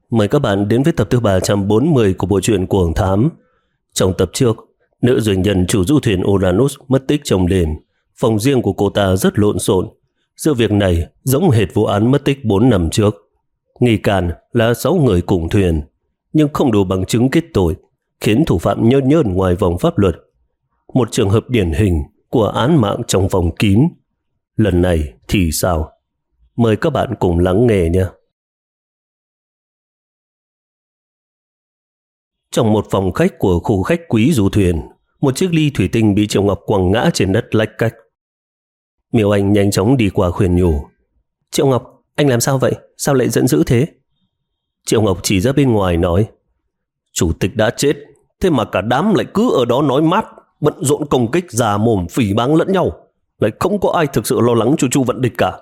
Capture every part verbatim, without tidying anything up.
Mời các bạn đến với tập thứ ba trăm bốn mươi của bộ truyện Cuồng Thám. Trong tập trước, nữ doanh nhân chủ du thuyền Uranus mất tích trong đêm. Phòng riêng của cô ta rất lộn xộn. Sự việc này giống hệt vụ án mất tích bốn năm trước. Nghi can là sáu người cùng thuyền, nhưng không đủ bằng chứng kết tội, khiến thủ phạm nhơn nhơn ngoài vòng pháp luật. Một trường hợp điển hình của án mạng trong phòng kín. Lần này thì sao? Mời các bạn cùng lắng nghe nhé. Trong một phòng khách của khu khách quý du thuyền, một chiếc ly thủy tinh bị Triệu Ngọc quăng ngã trên đất lách cách. Miêu Anh nhanh chóng đi qua khuyên nhủ. Triệu Ngọc, anh làm sao vậy? Sao lại giận dữ thế? Triệu Ngọc chỉ ra bên ngoài nói, chủ tịch đã chết, thế mà cả đám lại cứ ở đó nói mát, bận rộn công kích, già mồm phỉ báng lẫn nhau, lại không có ai thực sự lo lắng cho Chu Vận Địch cả.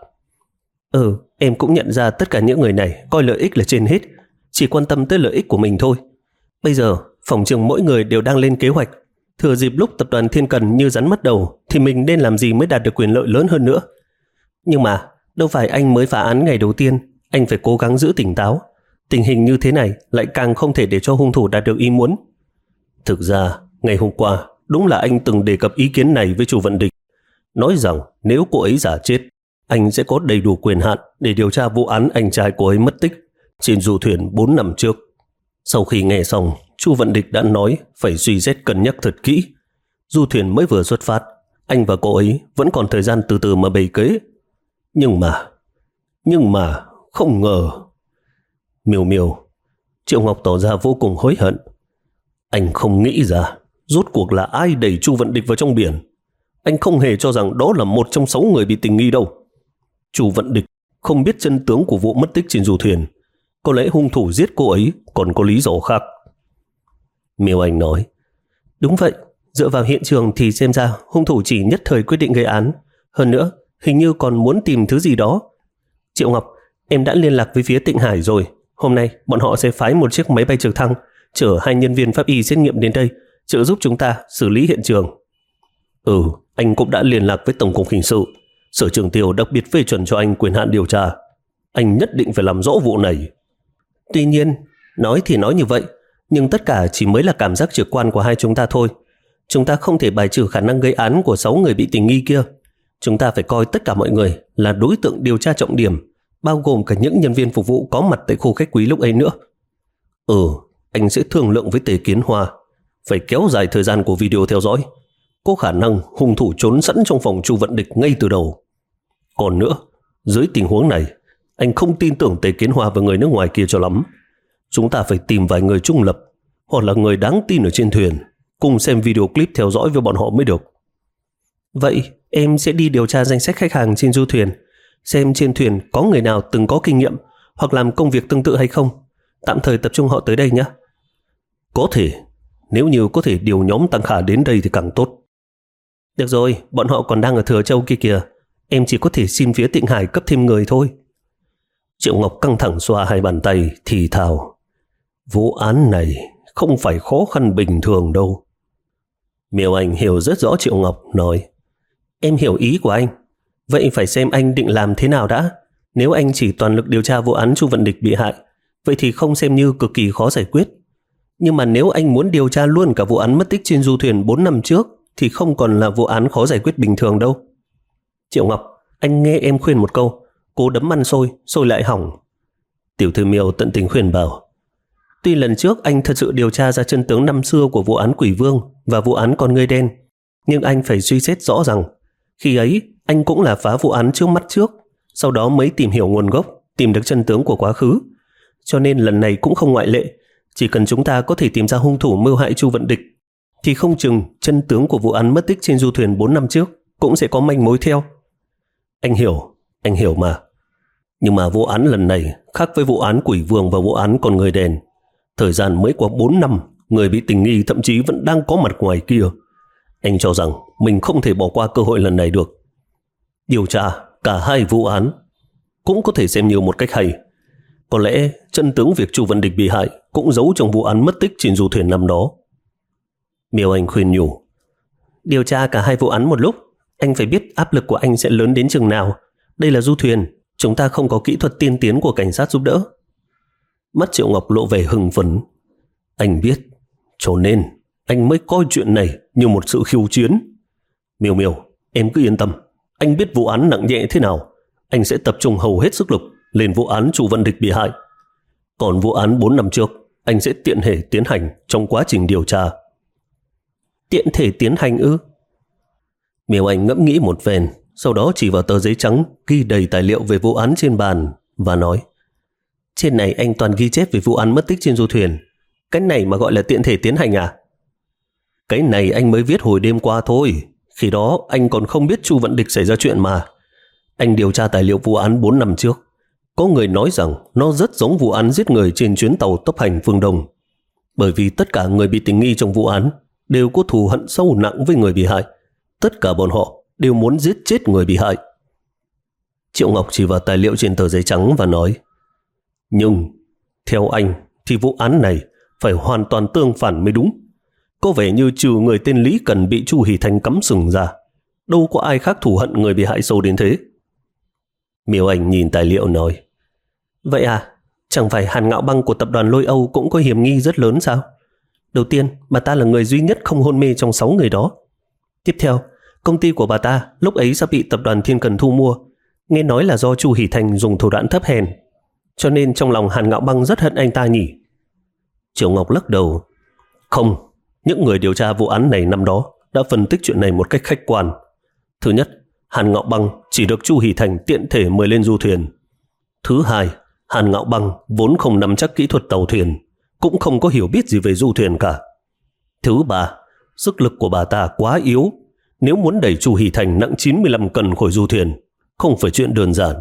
Ừ, em cũng nhận ra tất cả những người này coi lợi ích là trên hết, chỉ quan tâm tới lợi ích của mình thôi. Bây giờ, phòng trường mỗi người đều đang lên kế hoạch. Thừa dịp lúc tập đoàn Thiên Cần như rắn mất đầu, thì mình nên làm gì mới đạt được quyền lợi lớn hơn nữa. Nhưng mà, đâu phải anh mới phá án ngày đầu tiên, anh phải cố gắng giữ tỉnh táo. Tình hình như thế này lại càng không thể để cho hung thủ đạt được ý muốn. Thực ra, ngày hôm qua, đúng là anh từng đề cập ý kiến này với Chu Vận Địch. Nói rằng nếu cô ấy giả chết, anh sẽ có đầy đủ quyền hạn để điều tra vụ án anh trai cô ấy mất tích trên du thuyền bốn năm trước. Sau khi nghe xong, Chu Vận Địch đã nói phải suy xét cân nhắc thật kỹ. Du thuyền mới vừa xuất phát, anh và cô ấy vẫn còn thời gian từ từ mà bày kế. Nhưng mà, nhưng mà, không ngờ. Miêu Miêu, Triệu Ngọc tỏ ra vô cùng hối hận. Anh không nghĩ ra, rốt cuộc là ai đẩy Chu Vận Địch vào trong biển. Anh không hề cho rằng đó là một trong sáu người bị tình nghi đâu. Chu Vận Địch không biết chân tướng của vụ mất tích trên du thuyền. Có lẽ hung thủ giết cô ấy còn có lý do khác. Miêu Anh nói, đúng vậy, dựa vào hiện trường thì xem ra hung thủ chỉ nhất thời quyết định gây án. Hơn nữa, hình như còn muốn tìm thứ gì đó. Triệu Ngọc, em đã liên lạc với phía Tịnh Hải rồi. Hôm nay bọn họ sẽ phái một chiếc máy bay trực thăng chở hai nhân viên pháp y xét nghiệm đến đây, trợ giúp chúng ta xử lý hiện trường. Ừ, anh cũng đã liên lạc với Tổng cục Hình sự. Sở trưởng Tiêu đặc biệt phê chuẩn cho anh quyền hạn điều tra. Anh nhất định phải làm rõ vụ này. Tuy nhiên, nói thì nói như vậy, nhưng tất cả chỉ mới là cảm giác trực quan của hai chúng ta thôi. Chúng ta không thể bài trừ khả năng gây án của sáu người bị tình nghi kia. Chúng ta phải coi tất cả mọi người là đối tượng điều tra trọng điểm, bao gồm cả những nhân viên phục vụ có mặt tại khu khách quý lúc ấy nữa. Ừ, anh sẽ thương lượng với Tề Kiến Hoa, phải kéo dài thời gian của video theo dõi. Có khả năng hung thủ trốn sẵn trong phòng Chu Vận Địch ngay từ đầu. Còn nữa, dưới tình huống này, anh không tin tưởng Tề Kiến Hoa và người nước ngoài kia cho lắm. Chúng ta phải tìm vài người trung lập, hoặc là người đáng tin ở trên thuyền, cùng xem video clip theo dõi với bọn họ mới được. Vậy em sẽ đi điều tra danh sách khách hàng trên du thuyền, xem trên thuyền có người nào từng có kinh nghiệm hoặc làm công việc tương tự hay không. Tạm thời tập trung họ tới đây nhé. Có thể, nếu như có thể điều nhóm Tăng Khả đến đây thì càng tốt. Được rồi, bọn họ còn đang ở Thừa Châu kia kìa. Em chỉ có thể xin phía Tịnh Hải cấp thêm người thôi. Triệu Ngọc căng thẳng xoa hai bàn tay thì thào, vụ án này không phải khó khăn bình thường đâu. Miêu Anh hiểu rất rõ Triệu Ngọc, nói, em hiểu ý của anh. Vậy phải xem anh định làm thế nào đã. Nếu anh chỉ toàn lực điều tra vụ án Chu Vận Địch bị hại, vậy thì không xem như cực kỳ khó giải quyết. Nhưng mà nếu anh muốn điều tra luôn cả vụ án mất tích trên du thuyền bốn năm trước, thì không còn là vụ án khó giải quyết bình thường đâu. Triệu Ngọc, anh nghe em khuyên một câu, cố đấm ăn xôi, xôi lại hỏng. Tiểu thư Miêu tận tình khuyên bảo, tuy lần trước anh thật sự điều tra ra chân tướng năm xưa của vụ án Quỷ Vương và vụ án Con Ngươi Đen, nhưng anh phải suy xét rõ rằng khi ấy anh cũng là phá vụ án trước mắt trước, sau đó mới tìm hiểu nguồn gốc, tìm được chân tướng của quá khứ. Cho nên lần này cũng không ngoại lệ. Chỉ cần chúng ta có thể tìm ra hung thủ mưu hại Chu Vận Địch, thì không chừng chân tướng của vụ án mất tích trên du thuyền bốn năm trước cũng sẽ có manh mối theo. Anh hiểu, anh hiểu mà. Nhưng mà vụ án lần này khác với vụ án Quỷ Vương và vụ án Con Người Đen. Thời gian mới qua bốn năm, người bị tình nghi thậm chí vẫn đang có mặt ngoài kia. Anh cho rằng mình không thể bỏ qua cơ hội lần này được. Điều tra cả hai vụ án cũng có thể xem như một cách hay. Có lẽ chân tướng việc Chu Vận Địch bị hại cũng giấu trong vụ án mất tích trên du thuyền năm đó. Miêu Anh khuyên nhủ, điều tra cả hai vụ án một lúc, anh phải biết áp lực của anh sẽ lớn đến chừng nào. Đây là du thuyền, chúng ta không có kỹ thuật tiên tiến của cảnh sát giúp đỡ. Mắt Triệu Ngọc lộ vẻ hưng phấn. Anh biết, cho nên anh mới coi chuyện này như một sự khiêu chiến. Miêu Miêu, em cứ yên tâm. Anh biết vụ án nặng nhẹ thế nào. Anh sẽ tập trung hầu hết sức lực lên vụ án Chu Văn Địch bị hại. Còn vụ án bốn năm trước, anh sẽ tiện thể tiến hành trong quá trình điều tra. Tiện thể tiến hành ư? Miêu Anh ngẫm nghĩ một phen, sau đó chỉ vào tờ giấy trắng ghi đầy tài liệu về vụ án trên bàn và nói: trên này anh toàn ghi chép về vụ án mất tích trên du thuyền. Cái này mà gọi là tiện thể tiến hành à? Cái này anh mới viết hồi đêm qua thôi. Khi đó anh còn không biết Chu Văn Địch xảy ra chuyện mà. Anh điều tra tài liệu vụ án bốn năm trước. Có người nói rằng nó rất giống vụ án giết người trên chuyến tàu tốc hành phương Đông. Bởi vì tất cả người bị tình nghi trong vụ án đều có thù hận sâu nặng với người bị hại. Tất cả bọn họ đều muốn giết chết người bị hại. Triệu Ngọc chỉ vào tài liệu trên tờ giấy trắng và nói: nhưng theo anh thì vụ án này phải hoàn toàn tương phản mới đúng. Có vẻ như trừ người tên Lý Cần bị Chu Hỷ Thành cắm sừng ra, đâu có ai khác thù hận người bị hại sâu đến thế. Miêu Anh nhìn tài liệu nói: vậy à, chẳng phải Hàn Ngạo Băng của tập đoàn Lôi Âu cũng có hiểm nghi rất lớn sao? Đầu tiên, bà ta là người duy nhất không hôn mê trong sáu người đó. Tiếp theo, công ty của bà ta lúc ấy sắp bị tập đoàn Thiên Cần thu mua. Nghe nói là do Chu Hỷ Thành dùng thủ đoạn thấp hèn, cho nên trong lòng Hàn Ngạo Băng rất hận anh ta nhỉ? Triệu Ngọc lắc đầu: không, những người điều tra vụ án này năm đó đã phân tích chuyện này một cách khách quan. Thứ nhất, Hàn Ngạo Băng chỉ được Chu Hỷ Thành tiện thể mời lên du thuyền. Thứ hai, Hàn Ngạo Băng vốn không nắm chắc kỹ thuật tàu thuyền, cũng không có hiểu biết gì về du thuyền cả. Thứ ba, sức lực của bà ta quá yếu. Nếu muốn đẩy Chu Hỷ Thành nặng chín mươi lăm cân khỏi du thuyền, không phải chuyện đơn giản.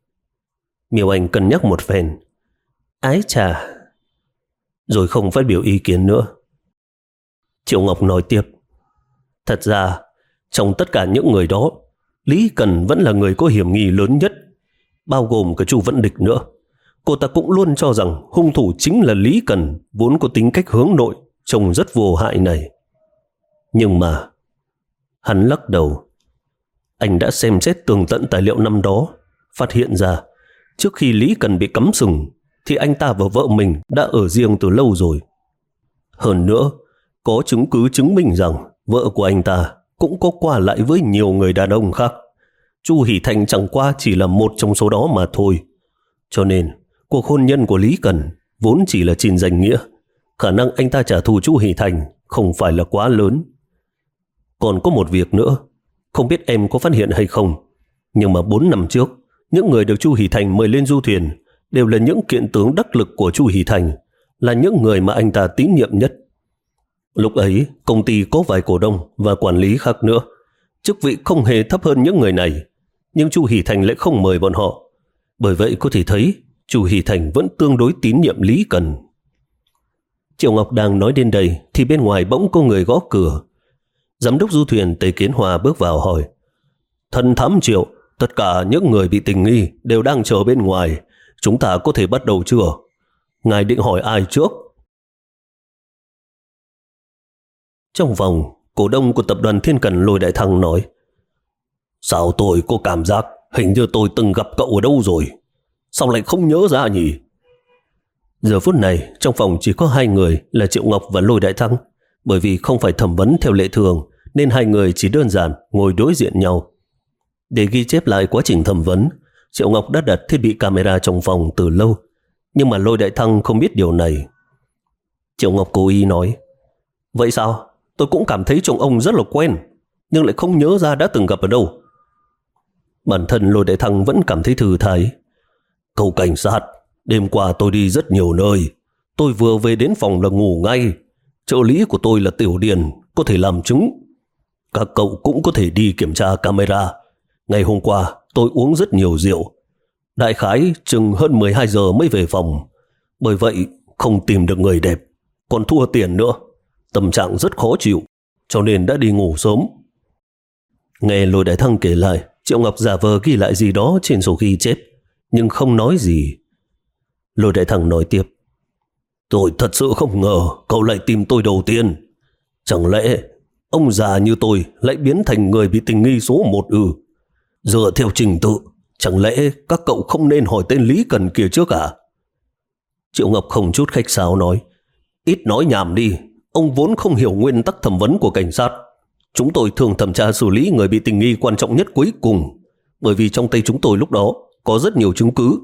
Miêu Anh cân nhắc một phen. Ái chà, rồi không phát biểu ý kiến nữa. Triệu Ngọc nói tiếp: thật ra, trong tất cả những người đó, Lý Cần vẫn là người có hiểm nghi lớn nhất, bao gồm cả Chu Văn Địch nữa. Cô ta cũng luôn cho rằng hung thủ chính là Lý Cần, vốn có tính cách hướng nội, trông rất vô hại này. Nhưng mà, hắn lắc đầu. Anh đã xem xét tường tận tài liệu năm đó, phát hiện ra trước khi Lý Cần bị cắm sừng thì anh ta và vợ mình đã ở riêng từ lâu rồi. Hơn nữa, có chứng cứ chứng minh rằng vợ của anh ta cũng có qua lại với nhiều người đàn ông khác. Chu Hỷ Thành chẳng qua chỉ là một trong số đó mà thôi. Cho nên, cuộc hôn nhân của Lý Cần vốn chỉ là trên danh nghĩa. Khả năng anh ta trả thù Chu Hỷ Thành không phải là quá lớn. Còn có một việc nữa, không biết em có phát hiện hay không, nhưng mà bốn năm trước, những người được Chu Hỷ Thành mời lên du thuyền đều là những kiện tướng đắc lực của Chu Hỷ Thành, là những người mà anh ta tín nhiệm nhất. Lúc ấy, công ty có vài cổ đông và quản lý khác nữa, chức vị không hề thấp hơn những người này, nhưng Chu Hỷ Thành lại không mời bọn họ. Bởi vậy có thể thấy Chu Hỷ Thành vẫn tương đối tín nhiệm Lý Cần. Triệu Ngọc đang nói đến đây thì bên ngoài bỗng có người gõ cửa. Giám đốc du thuyền Tề Kiến Hòa bước vào hỏi: Thần thám Triệu, tất cả những người bị tình nghi đều đang chờ bên ngoài, chúng ta có thể bắt đầu chưa? Ngài định hỏi ai trước? Trong phòng, cổ đông của tập đoàn Thiên Cần Lôi Đại Thăng nói: Sao tôi có cảm giác hình như tôi từng gặp cậu ở đâu rồi, sao lại không nhớ ra nhỉ? Giờ phút này trong phòng chỉ có hai người là Triệu Ngọc và Lôi Đại Thăng, bởi vì không phải thẩm vấn theo lệ thường nên hai người chỉ đơn giản ngồi đối diện nhau. Để ghi chép lại quá trình thẩm vấn, Triệu Ngọc đã đặt thiết bị camera trong phòng từ lâu, nhưng mà Lôi Đại Thăng không biết điều này. Triệu Ngọc cố ý nói: Vậy sao? Tôi cũng cảm thấy trông ông rất là quen, nhưng lại không nhớ ra đã từng gặp ở đâu. Bản thân Lôi Đại Thăng vẫn cảm thấy thư thái. Cậu cảnh sát, đêm qua tôi đi rất nhiều nơi, tôi vừa về đến phòng là ngủ ngay. Trợ lý của tôi là Tiểu Điền, có thể làm chứng. Các cậu cũng có thể đi kiểm tra camera. Ngày hôm qua tôi uống rất nhiều rượu, đại khái chừng hơn mười hai giờ mới về phòng. Bởi vậy không tìm được người đẹp, còn thua tiền nữa, tâm trạng rất khó chịu, cho nên đã đi ngủ sớm. Nghe Lôi Đại Thăng kể lại, Triệu Ngọc giả vờ ghi lại gì đó trên sổ ghi chép, nhưng không nói gì. Lôi Đại Thăng nói tiếp: Tôi thật sự không ngờ cậu lại tìm tôi đầu tiên. Chẳng lẽ ông già như tôi lại biến thành người bị tình nghi số một ư? Dựa theo trình tự, chẳng lẽ các cậu không nên hỏi tên Lý Cần kia trước à? Triệu Ngọc không chút khách sáo nói, ít nói nhảm đi, ông vốn không hiểu nguyên tắc thẩm vấn của cảnh sát. Chúng tôi thường thẩm tra xử lý người bị tình nghi quan trọng nhất cuối cùng, bởi vì trong tay chúng tôi lúc đó có rất nhiều chứng cứ.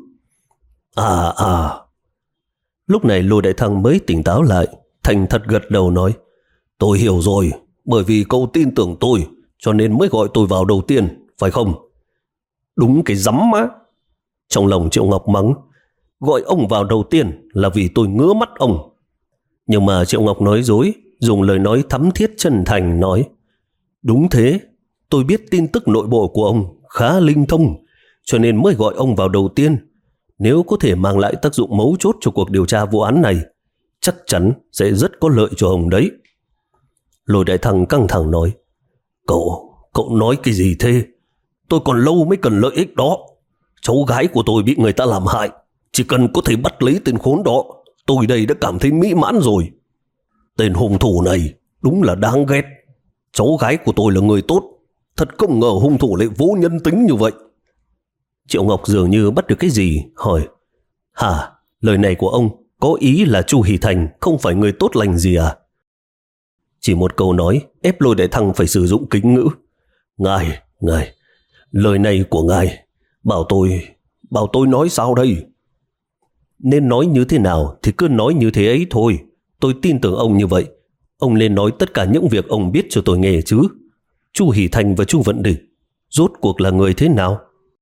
À à. Lúc này Lôi Đại Thăng mới tỉnh táo lại, thành thật gật đầu nói, tôi hiểu rồi, bởi vì cậu tin tưởng tôi, cho nên mới gọi tôi vào đầu tiên, phải không? Đúng cái rắm má. Trong lòng Triệu Ngọc mắng, gọi ông vào đầu tiên là vì tôi ngứa mắt ông. Nhưng mà Triệu Ngọc nói dối, dùng lời nói thắm thiết chân thành nói, đúng thế, tôi biết tin tức nội bộ của ông khá linh thông, cho nên mới gọi ông vào đầu tiên. Nếu có thể mang lại tác dụng mấu chốt cho cuộc điều tra vụ án này, chắc chắn sẽ rất có lợi cho ông đấy. Lôi Đại Thăng căng thẳng nói, Cậu, cậu nói cái gì thế? Tôi còn lâu mới cần lợi ích đó. Cháu gái của tôi bị người ta làm hại, chỉ cần có thể bắt lấy tên khốn đó, tôi đây đã cảm thấy mỹ mãn rồi. Tên hung thủ này đúng là đáng ghét. Cháu gái của tôi là người tốt, thật không ngờ hung thủ lại vô nhân tính như vậy. Triệu Ngọc dường như bắt được cái gì, hỏi, hả, lời này của ông có ý là Chu Hỷ Thành không phải người tốt lành gì à? Chỉ một câu nói ép Lôi Đại Thăng phải sử dụng kính ngữ. Ngài, ngài, lời này của ngài, bảo tôi, bảo tôi nói sao đây? Nên nói như thế nào thì cứ nói như thế ấy thôi. Tôi tin tưởng ông như vậy. Ông nên nói tất cả những việc ông biết cho tôi nghe chứ. Chu Hỷ Thành và Chu Vận Địch rốt cuộc là người thế nào?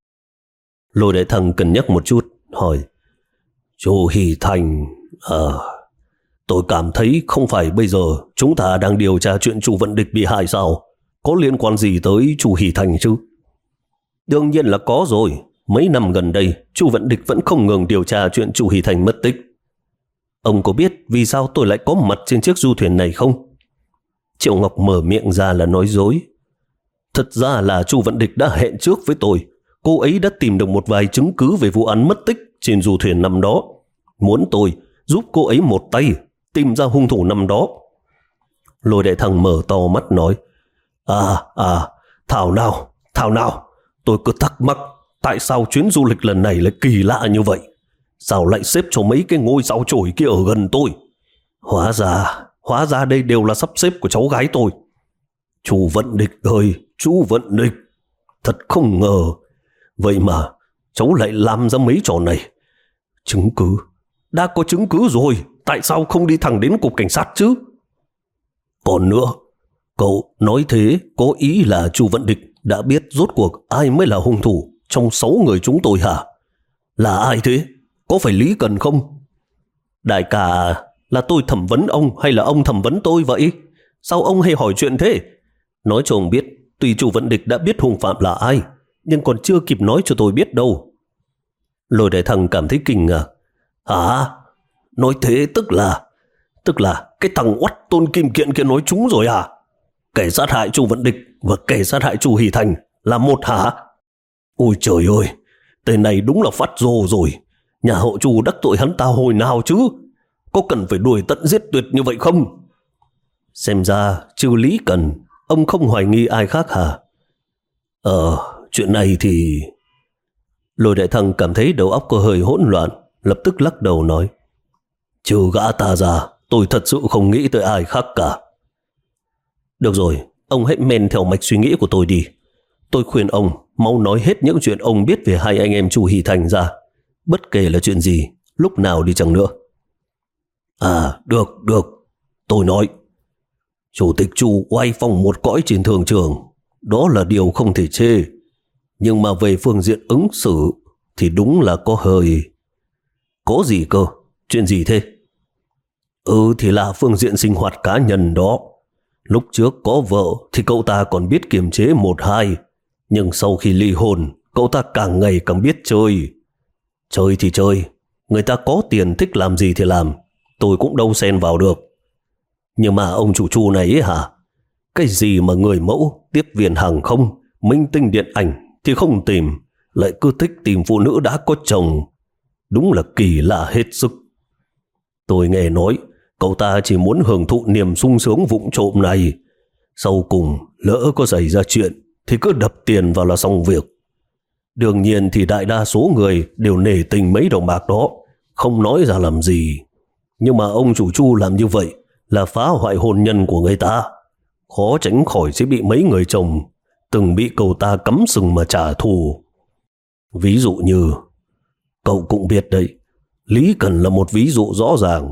Lôi Đại Thăng cân nhắc một chút, hỏi, Chu Hỷ Thành, ờ, tôi cảm thấy không phải bây giờ chúng ta đang điều tra chuyện Chu Vận Địch bị hại sao? Có liên quan gì tới Chu Hỷ Thành chứ? Đương nhiên là có rồi. Mấy năm gần đây, Chu Vận Địch vẫn không ngừng điều tra chuyện Chu Hỷ Thành mất tích. Ông có biết vì sao tôi lại có mặt trên chiếc du thuyền này không? Triệu Ngọc mở miệng ra là nói dối. Thật ra là Chu Vận Địch đã hẹn trước với tôi. Cô ấy đã tìm được một vài chứng cứ về vụ án mất tích trên du thuyền năm đó. Muốn tôi giúp cô ấy một tay tìm ra hung thủ năm đó. Lôi Đại Thăng mở to mắt nói, À, à, thảo nào, thảo nào, tôi cứ thắc mắc tại sao chuyến du lịch lần này lại kỳ lạ như vậy. Sao lại xếp cho mấy cái ngôi sao chổi kia ở gần tôi? Hóa ra, hóa ra đây đều là sắp xếp của cháu gái tôi. Chu Vận Địch ơi, Chu Vận Địch, thật không ngờ. Vậy mà cháu lại làm ra mấy trò này. Chứng cứ, đã có chứng cứ rồi, tại sao không đi thẳng đến cục cảnh sát chứ? Còn nữa, cậu nói thế có ý là Chu Vận Địch đã biết rốt cuộc ai mới là hung thủ trong sáu người chúng tôi hả? Là ai thế? Có phải Lý Cần không? Đại ca, là tôi thẩm vấn ông hay là ông thẩm vấn tôi vậy? Sao ông hay hỏi chuyện thế? Nói cho ông biết, tuy Chu Vận Địch đã biết hung phạm là ai, nhưng còn chưa kịp nói cho tôi biết đâu. Lôi Đại Thăng cảm thấy kinh ngạc. Hả? Nói thế tức là, tức là cái thằng oắt Tôn Kim Kiện kia nói trúng rồi à? Kẻ sát hại Chu Vận Địch và kẻ sát hại Chu Hỷ Thành là một hả? Ôi trời ơi, tên này đúng là phát rồ rồi. Nhà họ Chu đắc tội hắn ta hồi nào chứ? Có cần phải đuổi tận giết tuyệt như vậy không? Xem ra trừ Lý Cần, ông không hoài nghi ai khác hả? Ờ, chuyện này thì... Lôi Đại Thăng cảm thấy đầu óc có hơi hỗn loạn, lập tức lắc đầu nói, trừ gã ta ra, tôi thật sự không nghĩ tới ai khác cả. Được rồi, ông hãy men theo mạch suy nghĩ của tôi đi. Tôi khuyên ông mau nói hết những chuyện ông biết về hai anh em Chu Hỷ Thành ra, bất kể là chuyện gì, lúc nào đi chăng nữa. À, được, được, tôi nói. Chủ tịch Chu oai phong một cõi trên thường trường, đó là điều không thể chê. Nhưng mà về phương diện ứng xử thì đúng là có hơi... Có gì cơ? Chuyện gì thế? Ừ thì là phương diện sinh hoạt cá nhân đó. Lúc trước có vợ thì cậu ta còn biết kiềm chế một hai, nhưng sau khi ly hôn, cậu ta càng ngày càng biết chơi. Chơi thì chơi, người ta có tiền thích làm gì thì làm, tôi cũng đâu xen vào được. Nhưng mà ông chủ Chu này ấy hả? Cái gì mà người mẫu, tiếp viên hàng không, minh tinh điện ảnh thì không tìm, lại cứ thích tìm phụ nữ đã có chồng. Đúng là kỳ lạ hết sức. Tôi nghe nói cậu ta chỉ muốn hưởng thụ niềm sung sướng vụng trộm này. Sau cùng lỡ có xảy ra chuyện thì cứ đập tiền vào là xong việc. Đương nhiên thì đại đa số người đều nể tình mấy đồng bạc đó, không nói ra làm gì. Nhưng mà ông chủ Chu làm như vậy là phá hoại hôn nhân của người ta, khó tránh khỏi sẽ bị mấy người chồng từng bị cậu ta cắm sừng mà trả thù. Ví dụ như, cậu cũng biết đấy, Lý Cần là một ví dụ rõ ràng.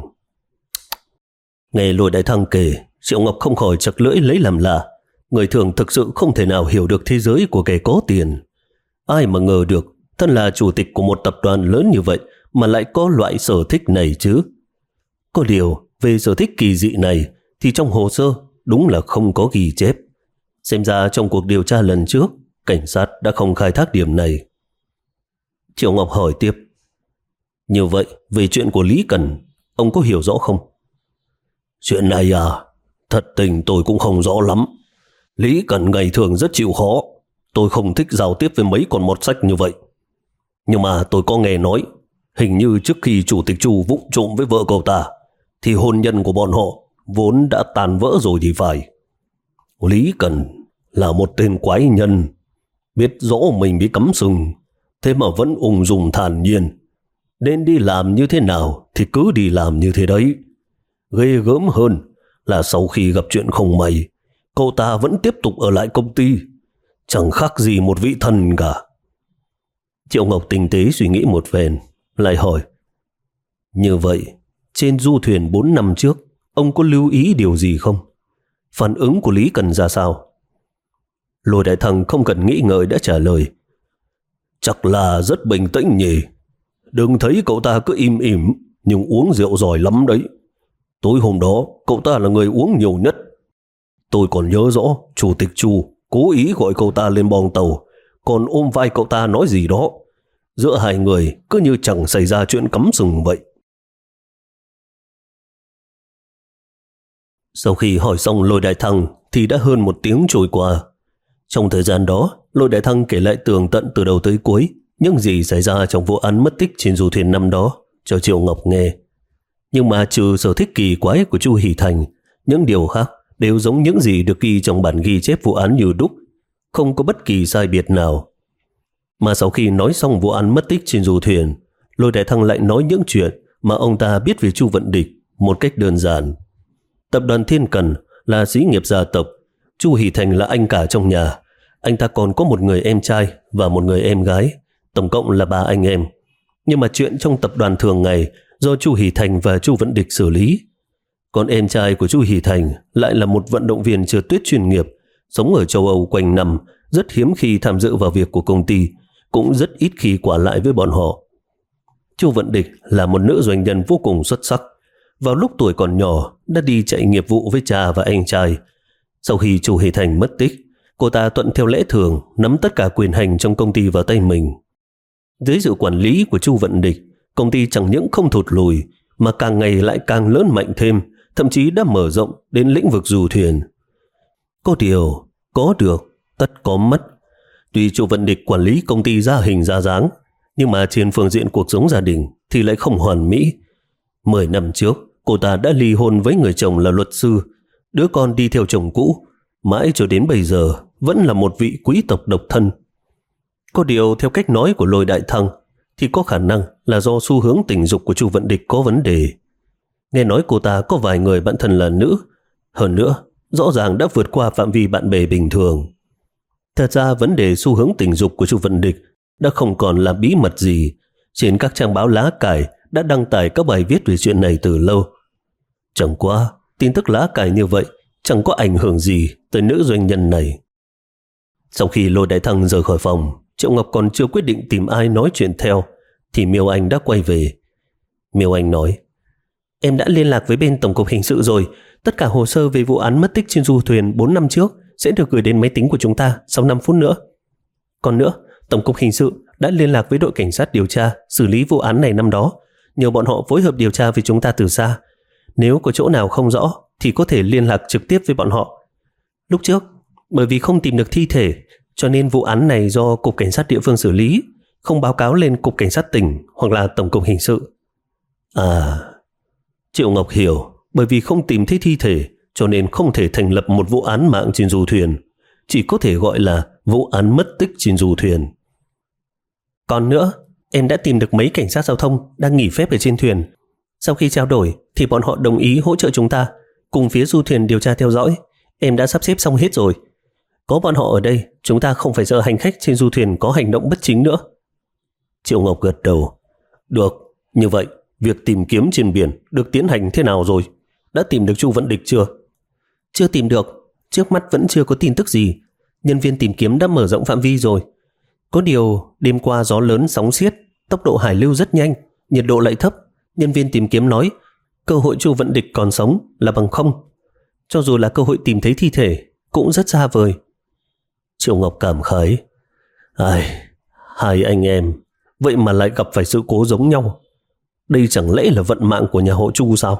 Nghe Lôi Đại Thăng kể, Triệu Ngọc không khỏi chặt lưỡi lấy làm lạ. Người thường thực sự không thể nào hiểu được thế giới của kẻ có tiền. Ai mà ngờ được, thân là chủ tịch của một tập đoàn lớn như vậy mà lại có loại sở thích này chứ. Có điều, về sở thích kỳ dị này thì trong hồ sơ đúng là không có ghi chép. Xem ra trong cuộc điều tra lần trước, cảnh sát đã không khai thác điểm này. Triệu Ngọc hỏi tiếp. Như vậy, về chuyện của Lý Cần, ông có hiểu rõ không? Chuyện này à, thật tình tôi cũng không rõ lắm. Lý Cần ngày thường rất chịu khó. Tôi không thích giao tiếp với mấy con mọt sách như vậy. Nhưng mà tôi có nghe nói, hình như trước khi chủ tịch Chu vụng trộm với vợ cậu ta, thì hôn nhân của bọn họ vốn đã tan vỡ rồi thì phải. Lý Cần là một tên quái nhân, biết rõ mình bị cắm sừng, thế mà vẫn ung dung thản nhiên. Nên đi làm như thế nào thì cứ đi làm như thế đấy. Ghê gớm hơn là sau khi gặp chuyện không may, cậu ta vẫn tiếp tục ở lại công ty, chẳng khác gì một vị thần cả. Triệu Ngọc tinh tế suy nghĩ một phen, lại hỏi. Như vậy, trên du thuyền bốn năm trước, ông có lưu ý điều gì không? Phản ứng của Lý Cần ra sao? Lôi Đại Thăng không cần nghĩ ngợi đã trả lời. Chắc là rất bình tĩnh nhỉ. Đừng thấy cậu ta cứ im ỉm, nhưng uống rượu giỏi lắm đấy. Tối hôm đó, cậu ta là người uống nhiều nhất. Tôi còn nhớ rõ, chủ tịch Chu cố ý gọi cậu ta lên bong tàu, còn ôm vai cậu ta nói gì đó. Giữa hai người cứ như chẳng xảy ra chuyện cắm sừng vậy. Sau khi hỏi xong Lôi Đại Thăng thì đã hơn một tiếng trôi qua. Trong thời gian đó, Lôi Đại Thăng kể lại tường tận từ đầu tới cuối những gì xảy ra trong vụ án mất tích trên du thuyền năm đó cho Triệu Ngọc nghe. Nhưng mà trừ sở thích kỳ quái của Chu Hỷ Thành, những điều khác đều giống những gì được ghi trong bản ghi chép vụ án như đúc, không có bất kỳ sai biệt nào. Mà sau khi nói xong vụ án mất tích trên du thuyền, Lôi Đại Thăng lại nói những chuyện mà ông ta biết về Chu Vận Địch một cách đơn giản. Tập đoàn Thiên Cần là xí nghiệp gia tộc, Chu Hỷ Thành là anh cả trong nhà. Anh ta còn có một người em trai và một người em gái, tổng cộng là ba anh em. Nhưng mà chuyện trong tập đoàn thường ngày do Chu Hỷ Thành và Chu Vận Địch xử lý. Còn em trai của Chu Hỷ Thành lại là một vận động viên trượt tuyết chuyên nghiệp, sống ở châu Âu quanh năm, rất hiếm khi tham dự vào việc của công ty, cũng rất ít khi qua lại với bọn họ. Chu Vận Địch là một nữ doanh nhân vô cùng xuất sắc. Vào lúc tuổi còn nhỏ đã đi chạy nghiệp vụ với cha và anh trai. Sau khi Chu Hỷ Thành mất tích, cô ta tuân theo lẽ thường nắm tất cả quyền hành trong công ty vào tay mình. Dưới sự quản lý của Chu Vận Địch, công ty chẳng những không thụt lùi mà càng ngày lại càng lớn mạnh thêm, thậm chí đã mở rộng đến lĩnh vực du thuyền. Có điều, có được, tất có mất. Tuy Chu Vận Địch quản lý công ty ra hình ra dáng, nhưng mà trên phương diện cuộc sống gia đình thì lại không hoàn mỹ. Mười năm trước, cô ta đã ly hôn với người chồng là luật sư, đứa con đi theo chồng cũ, mãi cho đến bây giờ vẫn là một vị quý tộc độc thân. Có điều theo cách nói của Lôi Đại Thăng thì có khả năng là do xu hướng tình dục của Chu Vận Địch có vấn đề. Nghe nói cô ta có vài người bạn thân là nữ, hơn nữa rõ ràng đã vượt qua phạm vi bạn bè bình thường. Thật ra vấn đề xu hướng tình dục của Chu Vận Địch đã không còn là bí mật gì. Trên các trang báo lá cải đã đăng tải các bài viết về chuyện này từ lâu. Chẳng qua, tin tức lá cải như vậy chẳng có ảnh hưởng gì tới nữ doanh nhân này. Sau khi Lôi Đại Thăng rời khỏi phòng, Triệu Ngọc còn chưa quyết định tìm ai nói chuyện theo thì Miêu Anh đã quay về. Miêu Anh nói: Em đã liên lạc với bên Tổng cục Hình sự rồi. Tất cả hồ sơ về vụ án mất tích trên du thuyền bốn năm trước sẽ được gửi đến máy tính của chúng ta sau năm phút nữa. Còn nữa, Tổng cục Hình sự đã liên lạc với đội cảnh sát điều tra xử lý vụ án này năm đó, nhờ bọn họ phối hợp điều tra với chúng ta từ xa. Nếu có chỗ nào không rõ thì có thể liên lạc trực tiếp với bọn họ. Lúc trước, bởi vì không tìm được thi thể, cho nên vụ án này do Cục Cảnh sát địa phương xử lý, không báo cáo lên Cục Cảnh sát tỉnh hoặc là Tổng cục Hình sự. À, Triệu Ngọc hiểu, bởi vì không tìm thấy thi thể cho nên không thể thành lập một vụ án mạng trên du thuyền, chỉ có thể gọi là vụ án mất tích trên du thuyền. Còn nữa, em đã tìm được mấy cảnh sát giao thông đang nghỉ phép ở trên thuyền. Sau khi trao đổi thì bọn họ đồng ý hỗ trợ chúng ta cùng phía du thuyền điều tra theo dõi. Em đã sắp xếp xong hết rồi. Có bọn họ ở đây, chúng ta không phải sợ hành khách trên du thuyền có hành động bất chính nữa. Triệu Ngọc gật đầu. Được, như vậy việc tìm kiếm trên biển được tiến hành thế nào rồi? Đã tìm được Chu Vận Địch chưa? Chưa tìm được, trước mắt vẫn chưa có tin tức gì. Nhân viên tìm kiếm đã mở rộng phạm vi rồi. Có điều đêm qua gió lớn sóng xiết, tốc độ hải lưu rất nhanh, nhiệt độ lại thấp. Nhân viên tìm kiếm nói cơ hội Chu Vận Địch còn sống là bằng không. Cho dù là cơ hội tìm thấy thi thể cũng rất xa vời. Triệu Ngọc cảm khái. Ai, hai anh em vậy mà lại gặp phải sự cố giống nhau. Đây chẳng lẽ là vận mạng của nhà họ Chu sao?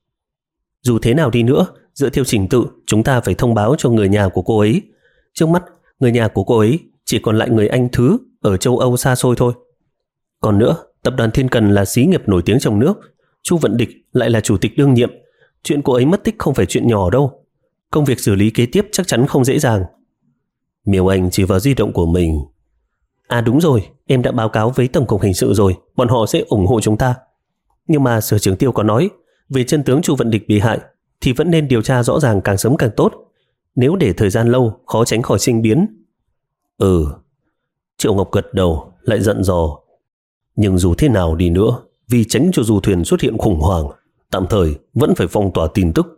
Dù thế nào đi nữa, dựa theo trình tự, chúng ta phải thông báo cho người nhà của cô ấy. Trước mắt, người nhà của cô ấy chỉ còn lại người anh Thứ ở châu Âu xa xôi thôi. Còn nữa, tập đoàn Thiên Cần là xí nghiệp nổi tiếng trong nước. Chu Vận Địch lại là chủ tịch đương nhiệm. Chuyện cô ấy mất tích không phải chuyện nhỏ đâu. Công việc xử lý kế tiếp chắc chắn không dễ dàng. Miêu Anh chỉ vào di động của mình. À đúng rồi, em đã báo cáo với Tổng cục Hình sự rồi, bọn họ sẽ ủng hộ chúng ta. Nhưng mà Sở trưởng Tiêu có nói, về chân tướng Chu Vận Địch bị hại thì vẫn nên điều tra rõ ràng càng sớm càng tốt. Nếu để thời gian lâu, khó tránh khỏi sinh biến. Ừ. Triệu Ngọc gật đầu, lại dặn dò. Nhưng dù thế nào đi nữa, vì tránh cho du thuyền xuất hiện khủng hoảng, tạm thời vẫn phải phong tỏa tin tức.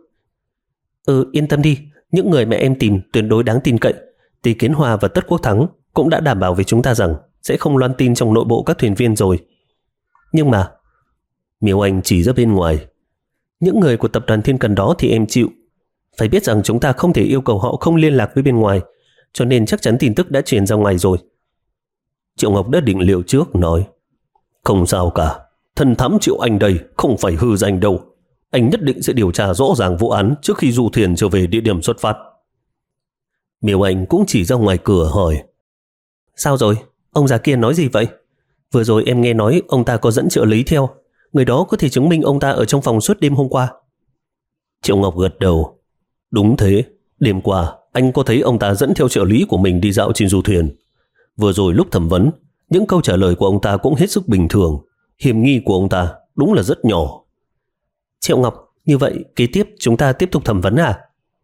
Ừ, yên tâm đi, những người mà em tìm tuyệt đối đáng tin cậy. Tề Kiến Hòa và Tất Quốc Thắng cũng đã đảm bảo với chúng ta rằng sẽ không loan tin trong nội bộ các thuyền viên rồi. Nhưng mà Miêu Anh chỉ ra bên ngoài. Những người của tập đoàn Thiên Cần đó thì em chịu. Phải biết rằng chúng ta không thể yêu cầu họ không liên lạc với bên ngoài, cho nên chắc chắn tin tức đã truyền ra ngoài rồi. Triệu Ngọc đã định liệu trước nói. Không sao cả, thần thám Triệu Anh đây không phải hư danh đâu. Anh nhất định sẽ điều tra rõ ràng vụ án trước khi du thuyền trở về địa điểm xuất phát. Miêu Anh cũng chỉ ra ngoài cửa hỏi. Sao rồi? Ông già kia nói gì vậy? Vừa rồi em nghe nói ông ta có dẫn trợ lý theo. Người đó có thể chứng minh ông ta ở trong phòng suốt đêm hôm qua. Triệu Ngọc gật đầu. Đúng thế, đêm qua anh có thấy ông ta dẫn theo trợ lý của mình đi dạo trên du thuyền. Vừa rồi lúc thẩm vấn, những câu trả lời của ông ta cũng hết sức bình thường. Hiểm nghi của ông ta đúng là rất nhỏ. Triệu Ngọc, như vậy kế tiếp chúng ta tiếp tục thẩm vấn à?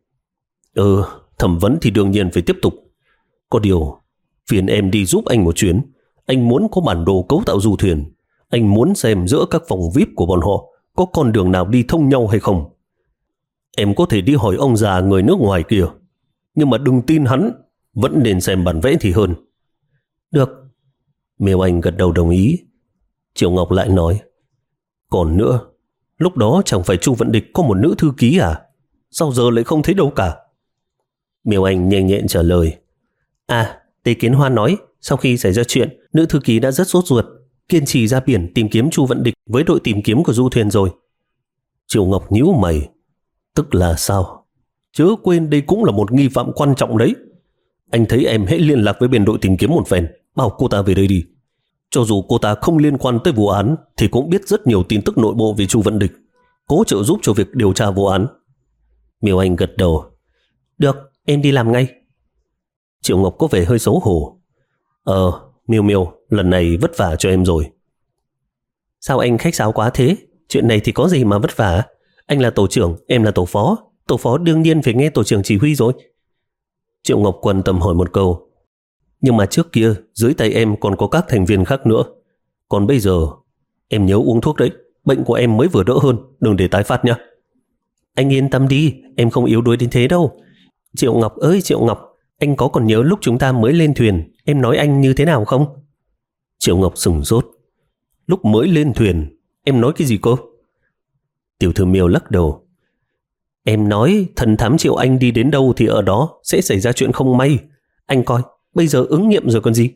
Ừ, thẩm vấn thì đương nhiên phải tiếp tục. Có điều, phiền em đi giúp anh một chuyến. Anh muốn có bản đồ cấu tạo du thuyền. Anh muốn xem giữa các phòng vi ai pi của bọn họ có con đường nào đi thông nhau hay không. Em có thể đi hỏi ông già người nước ngoài kia, nhưng mà đừng tin hắn, vẫn nên xem bản vẽ thì hơn. Được. Miêu Anh gật đầu đồng ý. Triệu Ngọc lại nói. Còn nữa, lúc đó chẳng phải Chu Vận Địch có một nữ thư ký à? Sao giờ lại không thấy đâu cả? Miêu Anh nhanh nhẹn trả lời. À, Tề Kiến Hoa nói sau khi xảy ra chuyện, nữ thư ký đã rất sốt ruột, kiên trì ra biển tìm kiếm Chu Vận Địch với đội tìm kiếm của du thuyền rồi. Triệu Ngọc nhíu mày. Tức là sao? Chớ quên đây cũng là một nghi phạm quan trọng đấy. Anh thấy em hãy liên lạc với bên đội tìm kiếm một phen, bảo cô ta về đây đi. Cho dù cô ta không liên quan tới vụ án thì cũng biết rất nhiều tin tức nội bộ về Chu Vận Địch, cố trợ giúp cho việc điều tra vụ án. Miêu Anh gật đầu. Được, em đi làm ngay. Triệu Ngọc có vẻ hơi xấu hổ. Ờ, Miêu Miêu, lần này vất vả cho em rồi. Sao anh khách sáo quá thế? Chuyện này thì có gì mà vất vả? Anh là tổ trưởng, em là tổ phó. Tổ phó đương nhiên phải nghe tổ trưởng chỉ huy rồi. Triệu Ngọc quan tâm hỏi một câu. Nhưng mà trước kia, dưới tay em còn có các thành viên khác nữa. Còn bây giờ, em nhớ uống thuốc đấy. Bệnh của em mới vừa đỡ hơn, đừng để tái phát nhé. Anh yên tâm đi, em không yếu đuối đến thế đâu. Triệu Ngọc ơi Triệu Ngọc, anh có còn nhớ lúc chúng ta mới lên thuyền, em nói anh như thế nào không? Triệu Ngọc sửng sốt. Lúc mới lên thuyền, em nói cái gì cơ? Tiểu thư Miêu lắc đầu. Em nói thần thám Triệu Anh đi đến đâu thì ở đó sẽ xảy ra chuyện không may. Anh coi, bây giờ ứng nghiệm rồi còn gì.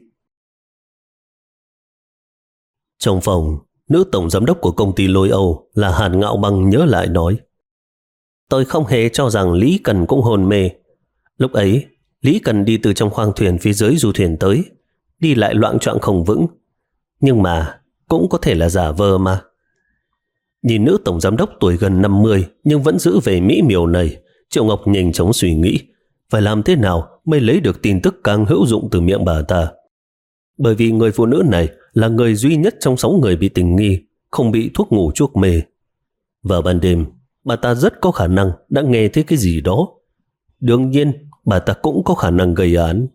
Trong phòng, nữ tổng giám đốc của công ty Lôi Âu là Hàn Ngạo Băng nhớ lại nói. Tôi không hề cho rằng Lý Cần cũng hồn mê. Lúc ấy, Lý Cần đi từ trong khoang thuyền phía dưới du thuyền tới, đi lại loạng choạng không vững. Nhưng mà cũng có thể là giả vờ mà. Nhìn nữ tổng giám đốc tuổi gần năm mươi nhưng vẫn giữ vẻ mỹ miều này, Triệu Ngọc nhanh chóng suy nghĩ phải làm thế nào mới lấy được tin tức càng hữu dụng từ miệng bà ta. Bởi vì người phụ nữ này là người duy nhất trong sáu người bị tình nghi không bị thuốc ngủ chuốc mê. Vào ban đêm, bà ta rất có khả năng đã nghe thấy cái gì đó. Đương nhiên, bà ta cũng có khả năng gây án.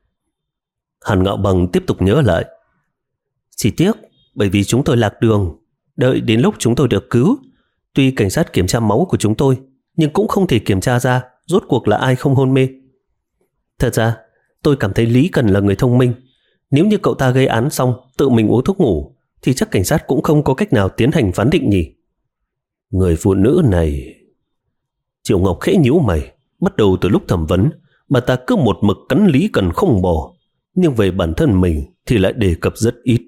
Hàn Ngạo Bằng tiếp tục nhớ lại. Chỉ tiếc, bởi vì chúng tôi lạc đường. Đợi đến lúc chúng tôi được cứu, tuy cảnh sát kiểm tra máu của chúng tôi, nhưng cũng không thể kiểm tra ra rốt cuộc là ai không hôn mê. Thật ra, tôi cảm thấy Lý Cần là người thông minh. Nếu như cậu ta gây án xong tự mình uống thuốc ngủ, thì chắc cảnh sát cũng không có cách nào tiến hành phán định nhỉ. Người phụ nữ này... Triệu Ngọc khẽ nhíu mày. Bắt đầu từ lúc thẩm vấn, bà ta cứ một mực cắn Lý Cần không bỏ, nhưng về bản thân mình thì lại đề cập rất ít.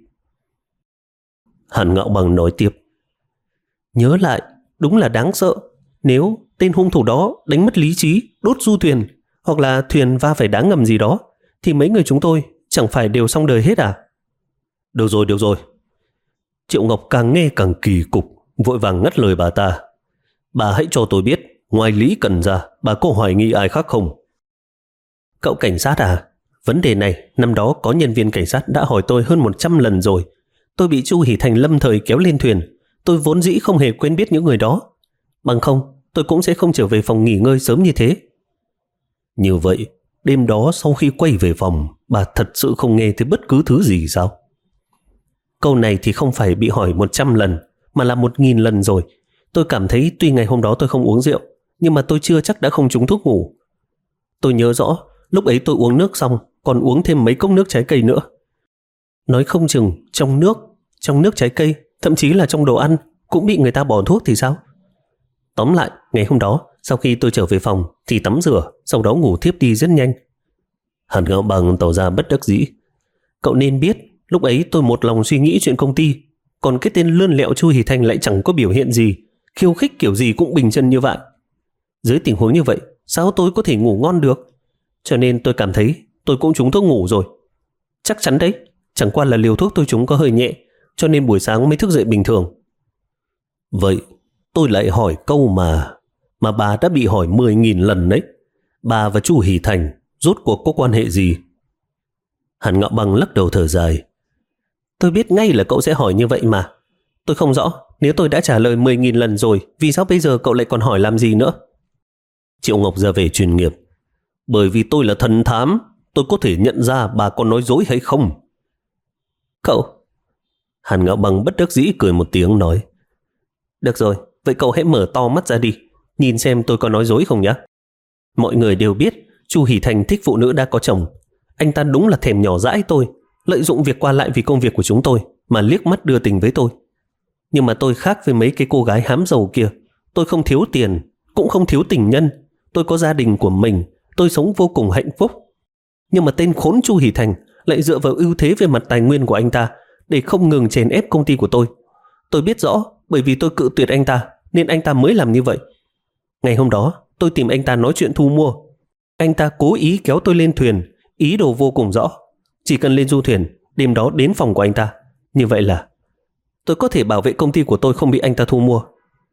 Hàn Ngạo Bằng nói tiếp. Nhớ lại, đúng là đáng sợ. Nếu tên hung thủ đó đánh mất lý trí, đốt du thuyền, hoặc là thuyền va phải đá ngầm gì đó, thì mấy người chúng tôi chẳng phải đều xong đời hết à? Được rồi, được rồi. Triệu Ngọc càng nghe càng kỳ cục, vội vàng ngắt lời bà ta. Bà hãy cho tôi biết, ngoài Lý Cần ra, bà có hoài nghi ai khác không? Cậu cảnh sát à? Vấn đề này, năm đó có nhân viên cảnh sát đã hỏi tôi hơn một trăm lần rồi. Tôi bị Chu Hỷ Thành lâm thời kéo lên thuyền. Tôi vốn dĩ không hề quen biết những người đó. Bằng không, tôi cũng sẽ không trở về phòng nghỉ ngơi sớm như thế. Như vậy, đêm đó sau khi quay về phòng, bà thật sự không nghe thấy bất cứ thứ gì sao? Câu này thì không phải bị hỏi một trăm lần, mà là một nghìn lần rồi. Tôi cảm thấy tuy ngày hôm đó tôi không uống rượu, nhưng mà tôi chưa chắc đã không trúng thuốc ngủ. Tôi nhớ rõ, lúc ấy tôi uống nước xong, còn uống thêm mấy cốc nước trái cây nữa. Nói không chừng trong nước, trong nước trái cây, thậm chí là trong đồ ăn, cũng bị người ta bỏ thuốc thì sao? Tóm lại, ngày hôm đó, sau khi tôi trở về phòng thì tắm rửa, sau đó ngủ thiếp đi rất nhanh. Hàn Ngạo Bằng tỏ ra bất đắc dĩ. Cậu nên biết, lúc ấy tôi một lòng suy nghĩ chuyện công ty, còn cái tên lươn lẹo Chu Hỷ Thành lại chẳng có biểu hiện gì, khiêu khích kiểu gì cũng bình chân như vậy. Dưới tình huống như vậy, sao tôi có thể ngủ ngon được? Cho nên tôi cảm thấy tôi cũng trúng thuốc ngủ rồi. Chắc chắn đấy, chẳng qua là liều thuốc tôi trúng có hơi nhẹ, cho nên buổi sáng mới thức dậy bình thường. Vậy tôi lại hỏi câu mà Mà bà đã bị hỏi mười nghìn lần đấy. Bà và Chu Hỷ Thành rốt cuộc có quan hệ gì? Hàn Ngạo Bằng lắc đầu thở dài. Tôi biết ngay là cậu sẽ hỏi như vậy mà. Tôi không rõ, nếu tôi đã trả lời mười nghìn lần rồi, vì sao bây giờ cậu lại còn hỏi làm gì nữa? Triệu Ngọc ra về chuyên nghiệp. Bởi vì tôi là thần thám, tôi có thể nhận ra bà có nói dối hay không. Cậu... Hàn Ngạo Bằng bất đắc dĩ cười một tiếng nói. Được rồi, vậy cậu hãy mở to mắt ra đi, nhìn xem tôi có nói dối không nhé. Mọi người đều biết Chu Hỷ Thành thích phụ nữ đã có chồng. Anh ta đúng là thèm nhỏ dãi tôi, lợi dụng việc qua lại vì công việc của chúng tôi mà liếc mắt đưa tình với tôi. Nhưng mà tôi khác với mấy cái cô gái hám giàu kia. Tôi không thiếu tiền, cũng không thiếu tình nhân. Tôi có gia đình của mình, tôi sống vô cùng hạnh phúc. Nhưng mà tên khốn Chu Hỷ Thành lại dựa vào ưu thế về mặt tài nguyên của anh ta để không ngừng chèn ép công ty của tôi. Tôi biết rõ, bởi vì tôi cự tuyệt anh ta nên anh ta mới làm như vậy. Ngày hôm đó tôi tìm anh ta nói chuyện thu mua. Anh ta cố ý kéo tôi lên thuyền, ý đồ vô cùng rõ. Chỉ cần lên du thuyền, đêm đó đến phòng của anh ta. Như vậy là tôi có thể bảo vệ công ty của tôi không bị anh ta thu mua.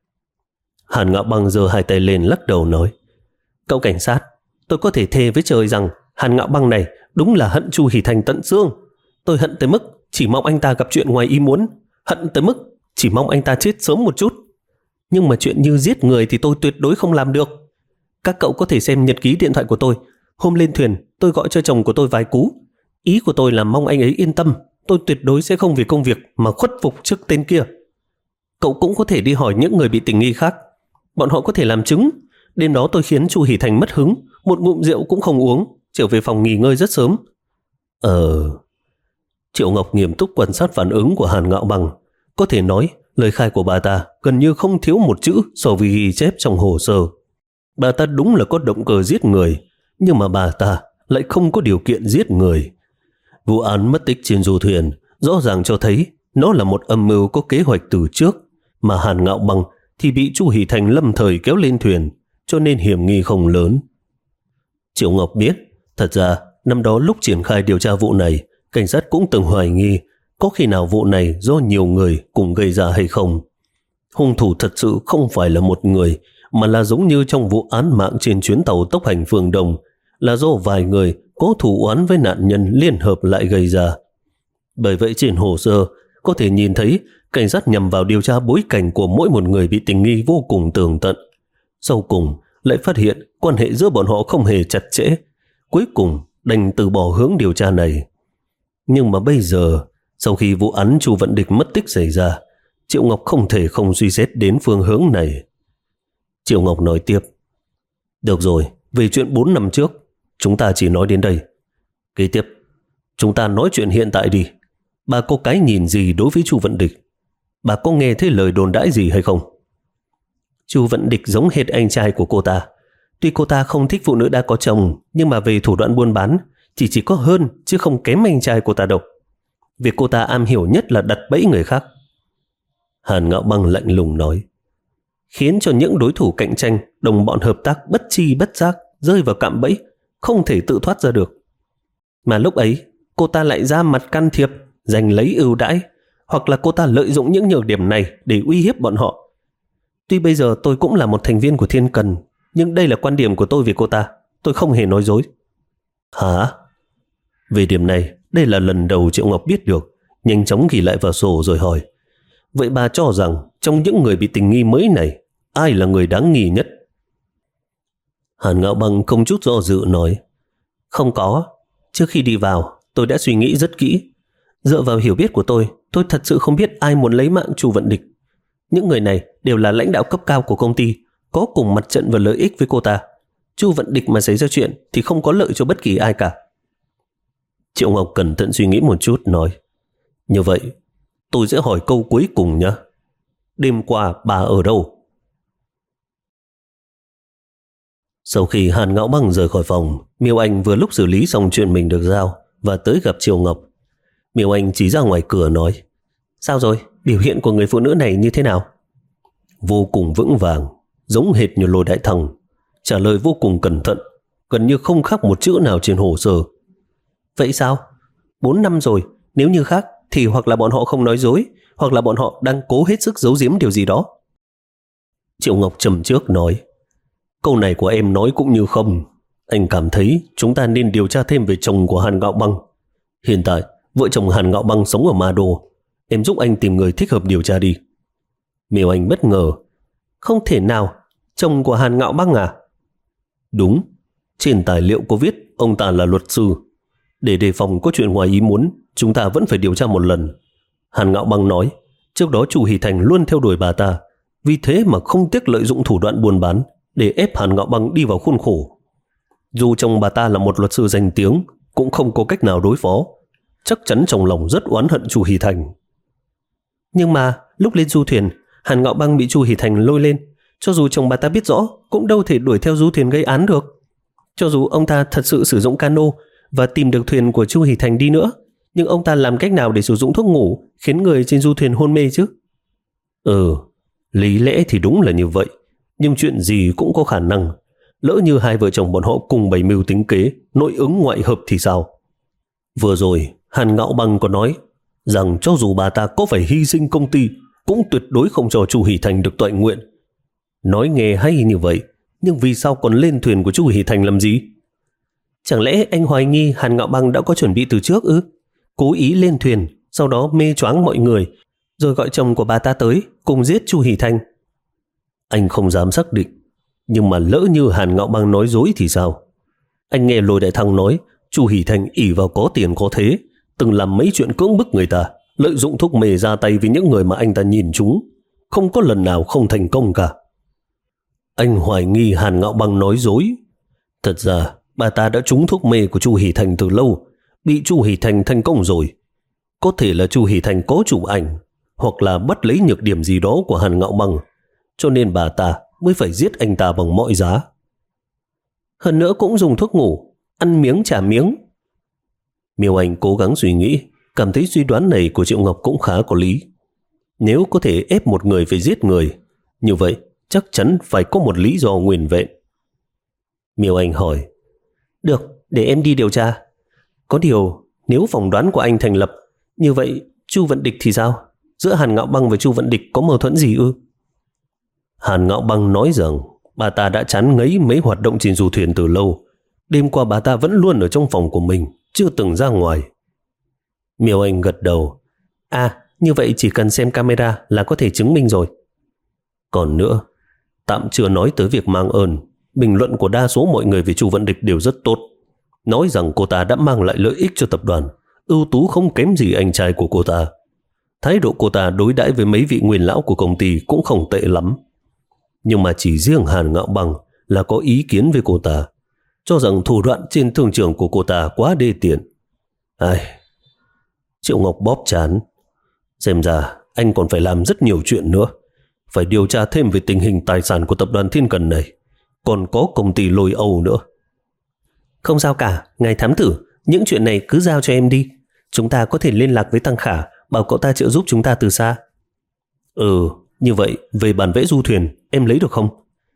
Hàn Ngạo Bằng giơ hai tay lên lắc đầu nói. Cậu cảnh sát, tôi có thể thề với trời rằng Hàn Ngạo Bằng này đúng là hận Chu Hỷ Thành tận xương. Tôi hận tới mức chỉ mong anh ta gặp chuyện ngoài ý muốn, hận tới mức chỉ mong anh ta chết sớm một chút. Nhưng mà chuyện như giết người thì tôi tuyệt đối không làm được. Các cậu có thể xem nhật ký điện thoại của tôi. Hôm lên thuyền, tôi gọi cho chồng của tôi vài cú. Ý của tôi là mong anh ấy yên tâm, tôi tuyệt đối sẽ không vì công việc mà khuất phục trước tên kia. Cậu cũng có thể đi hỏi những người bị tình nghi khác. Bọn họ có thể làm chứng. Đêm đó tôi khiến Chu Hỷ Thành mất hứng, một ngụm rượu cũng không uống, trở về phòng nghỉ ngơi rất sớm. Ờ... Triệu Ngọc nghiêm túc quan sát phản ứng của Hàn Ngạo Bằng. Có thể nói, lời khai của bà ta gần như không thiếu một chữ so với ghi chép trong hồ sơ. Bà ta đúng là có động cơ giết người, nhưng mà bà ta lại không có điều kiện giết người. Vụ án mất tích trên du thuyền rõ ràng cho thấy nó là một âm mưu có kế hoạch từ trước, mà Hàn Ngạo Bằng thì bị Chu Hỷ Thành lâm thời kéo lên thuyền, cho nên hiểm nghi không lớn. Triệu Ngọc biết, thật ra năm đó lúc triển khai điều tra vụ này, cảnh sát cũng từng hoài nghi có khi nào vụ này do nhiều người cùng gây ra hay không. Hung thủ thật sự không phải là một người, mà là giống như trong vụ án mạng trên chuyến tàu tốc hành Phương Đông, là do vài người có thù oán với nạn nhân liên hợp lại gây ra. Bởi vậy trên hồ sơ có thể nhìn thấy cảnh sát nhằm vào điều tra bối cảnh của mỗi một người bị tình nghi vô cùng tường tận. Sau cùng lại phát hiện quan hệ giữa bọn họ không hề chặt chẽ. Cuối cùng đành từ bỏ hướng điều tra này. Nhưng mà bây giờ, sau khi vụ án Chu Vận Địch mất tích xảy ra, Triệu Ngọc không thể không suy xét đến phương hướng này. Triệu Ngọc nói tiếp: Được rồi, về chuyện bốn năm trước, chúng ta chỉ nói đến đây. Kế tiếp, chúng ta nói chuyện hiện tại đi. Bà có cái nhìn gì đối với Chu Vận Địch? Bà có nghe thấy lời đồn đãi gì hay không? Chu Vận Địch giống hệt anh trai của cô ta. Tuy cô ta không thích phụ nữ đã có chồng, nhưng mà về thủ đoạn buôn bán chỉ chỉ có hơn chứ không kém anh trai cô ta đâu. Việc cô ta am hiểu nhất là đặt bẫy người khác. Hàn Ngạo Băng lạnh lùng nói, khiến cho những đối thủ cạnh tranh, đồng bọn hợp tác bất chi bất giác rơi vào cạm bẫy, không thể tự thoát ra được. Mà lúc ấy cô ta lại ra mặt can thiệp, giành lấy ưu đãi, hoặc là cô ta lợi dụng những nhược điểm này để uy hiếp bọn họ. Tuy bây giờ tôi cũng là một thành viên của Thiên Cần, nhưng đây là quan điểm của tôi về cô ta. Tôi không hề nói dối. Hả? Về điểm này, đây là lần đầu Triệu Ngọc biết được. Nhanh chóng ghi lại vào sổ rồi hỏi, vậy bà cho rằng trong những người bị tình nghi mới này, ai là người đáng nghi nhất? Hàn Ngạo Băng không chút do dự nói, không có. Trước khi đi vào, tôi đã suy nghĩ rất kỹ. Dựa vào hiểu biết của tôi, tôi thật sự không biết ai muốn lấy mạng Chu Vận Địch. Những người này đều là lãnh đạo cấp cao của công ty, có cùng mặt trận và lợi ích với cô ta. Chu Vận Địch mà xảy ra chuyện thì không có lợi cho bất kỳ ai cả. Triệu Ngọc cẩn thận suy nghĩ một chút nói, như vậy tôi sẽ hỏi câu cuối cùng nhé. Đêm qua bà ở đâu? Sau khi Hàn Ngạo Băng rời khỏi phòng, Miêu Anh vừa lúc xử lý xong chuyện mình được giao và tới gặp Triệu Ngọc. Miêu Anh chỉ ra ngoài cửa nói, sao rồi? Biểu hiện của người phụ nữ này như thế nào? Vô cùng vững vàng, giống hệt như Lôi Đại Thằng, trả lời vô cùng cẩn thận, gần như không khác một chữ nào trên hồ sơ. Vậy sao? Bốn năm rồi, nếu như khác thì hoặc là bọn họ không nói dối, hoặc là bọn họ đang cố hết sức giấu giếm điều gì đó. Triệu Ngọc trầm trước nói, câu này của em nói cũng như không. Anh cảm thấy chúng ta nên điều tra thêm về chồng của Hàn Ngạo Băng. Hiện tại, vợ chồng Hàn Ngạo Băng sống ở Ma Đô. Em giúp anh tìm người thích hợp điều tra đi. Miêu Anh bất ngờ, không thể nào, chồng của Hàn Ngạo Băng à? Đúng, trên tài liệu có viết ông ta là luật sư. Để đề phòng có chuyện ngoài ý muốn, chúng ta vẫn phải điều tra một lần. Hàn Ngạo Băng nói, trước đó Chu Hỷ Thành luôn theo đuổi bà ta, vì thế mà không tiếc lợi dụng thủ đoạn buôn bán để ép Hàn Ngạo Băng đi vào khuôn khổ. Dù chồng bà ta là một luật sư danh tiếng, cũng không có cách nào đối phó. Chắc chắn trong lòng rất oán hận Chu Hỷ Thành. Nhưng mà lúc lên du thuyền, Hàn Ngạo Băng bị Chu Hỷ Thành lôi lên. Cho dù chồng bà ta biết rõ, cũng đâu thể đuổi theo du thuyền gây án được. Cho dù ông ta thật sự sử dụng cano và tìm được thuyền của Chu Hỷ Thành đi nữa, nhưng ông ta làm cách nào để sử dụng thuốc ngủ khiến người trên du thuyền hôn mê chứ? Ừ, lý lẽ thì đúng là như vậy, nhưng chuyện gì cũng có khả năng. Lỡ như hai vợ chồng bọn họ cùng bày mưu tính kế, nội ứng ngoại hợp thì sao? Vừa rồi Hàn Ngạo Băng có nói rằng cho dù bà ta có phải hy sinh công ty, cũng tuyệt đối không cho Chu Hỷ Thành được toại nguyện. Nói nghe hay như vậy, nhưng vì sao còn lên thuyền của Chu Hỷ Thành làm gì? Chẳng lẽ anh hoài nghi Hàn Ngạo Băng đã có chuẩn bị từ trước ư? Cố ý lên thuyền, sau đó mê choáng mọi người, rồi gọi chồng của bà ta tới cùng giết Chu Hỷ Thành. Anh không dám xác định, nhưng mà lỡ như Hàn Ngạo Băng nói dối thì sao? Anh nghe Lôi Đại Thăng nói Chu Hỷ Thành ỷ vào có tiền có thế, từng làm mấy chuyện cưỡng bức người ta, lợi dụng thuốc mê ra tay với những người mà anh ta nhìn chúng, không có lần nào không thành công cả. Anh hoài nghi Hàn Ngạo Băng nói dối. Thật ra bà ta đã trúng thuốc mê của Chu Hỷ Thành từ lâu, bị Chu Hỷ Thành thành công rồi. Có thể là Chu Hỷ Thành có chụp ảnh, hoặc là bắt lấy nhược điểm gì đó của Hàn Ngạo Băng, cho nên bà ta mới phải giết anh ta bằng mọi giá. Hơn nữa cũng dùng thuốc ngủ, ăn miếng trả miếng. Miêu Anh cố gắng suy nghĩ, cảm thấy suy đoán này của Triệu Ngọc cũng khá có lý. Nếu có thể ép một người phải giết người, như vậy chắc chắn phải có một lý do nguyên vẹn. Miêu Anh hỏi, được, để em đi điều tra. Có điều, nếu phỏng đoán của anh thành lập, như vậy Chu Vận Địch thì sao? Giữa Hàn Ngạo Băng và Chu Vận Địch có mâu thuẫn gì ư? Hàn Ngạo Băng nói rằng bà ta đã chán ngấy mấy hoạt động trên du thuyền từ lâu. Đêm qua bà ta vẫn luôn ở trong phòng của mình, chưa từng ra ngoài. Miêu Anh gật đầu. À, như vậy chỉ cần xem camera là có thể chứng minh rồi. Còn nữa, tạm chưa nói tới việc mang ơn, bình luận của đa số mọi người về Chu Vận Địch đều rất tốt, nói rằng cô ta đã mang lại lợi ích cho tập đoàn, ưu tú không kém gì anh trai của cô ta. Thái độ cô ta đối đãi với mấy vị nguyên lão của công ty cũng không tệ lắm. Nhưng mà chỉ riêng Hàn Ngạo Bằng là có ý kiến với cô ta, cho rằng thủ đoạn trên thương trường của cô ta quá đê tiện. Ai... Triệu Ngọc bóp trán. Xem ra anh còn phải làm rất nhiều chuyện nữa. Phải điều tra thêm về tình hình tài sản của tập đoàn Thiên Cần này. Còn có công ty Lôi Âu nữa. Không sao cả, ngài thám tử, những chuyện này cứ giao cho em đi. Chúng ta có thể liên lạc với Tăng Khả, bảo cậu ta trợ giúp chúng ta từ xa. Ừ, như vậy về bản vẽ du thuyền em lấy được không?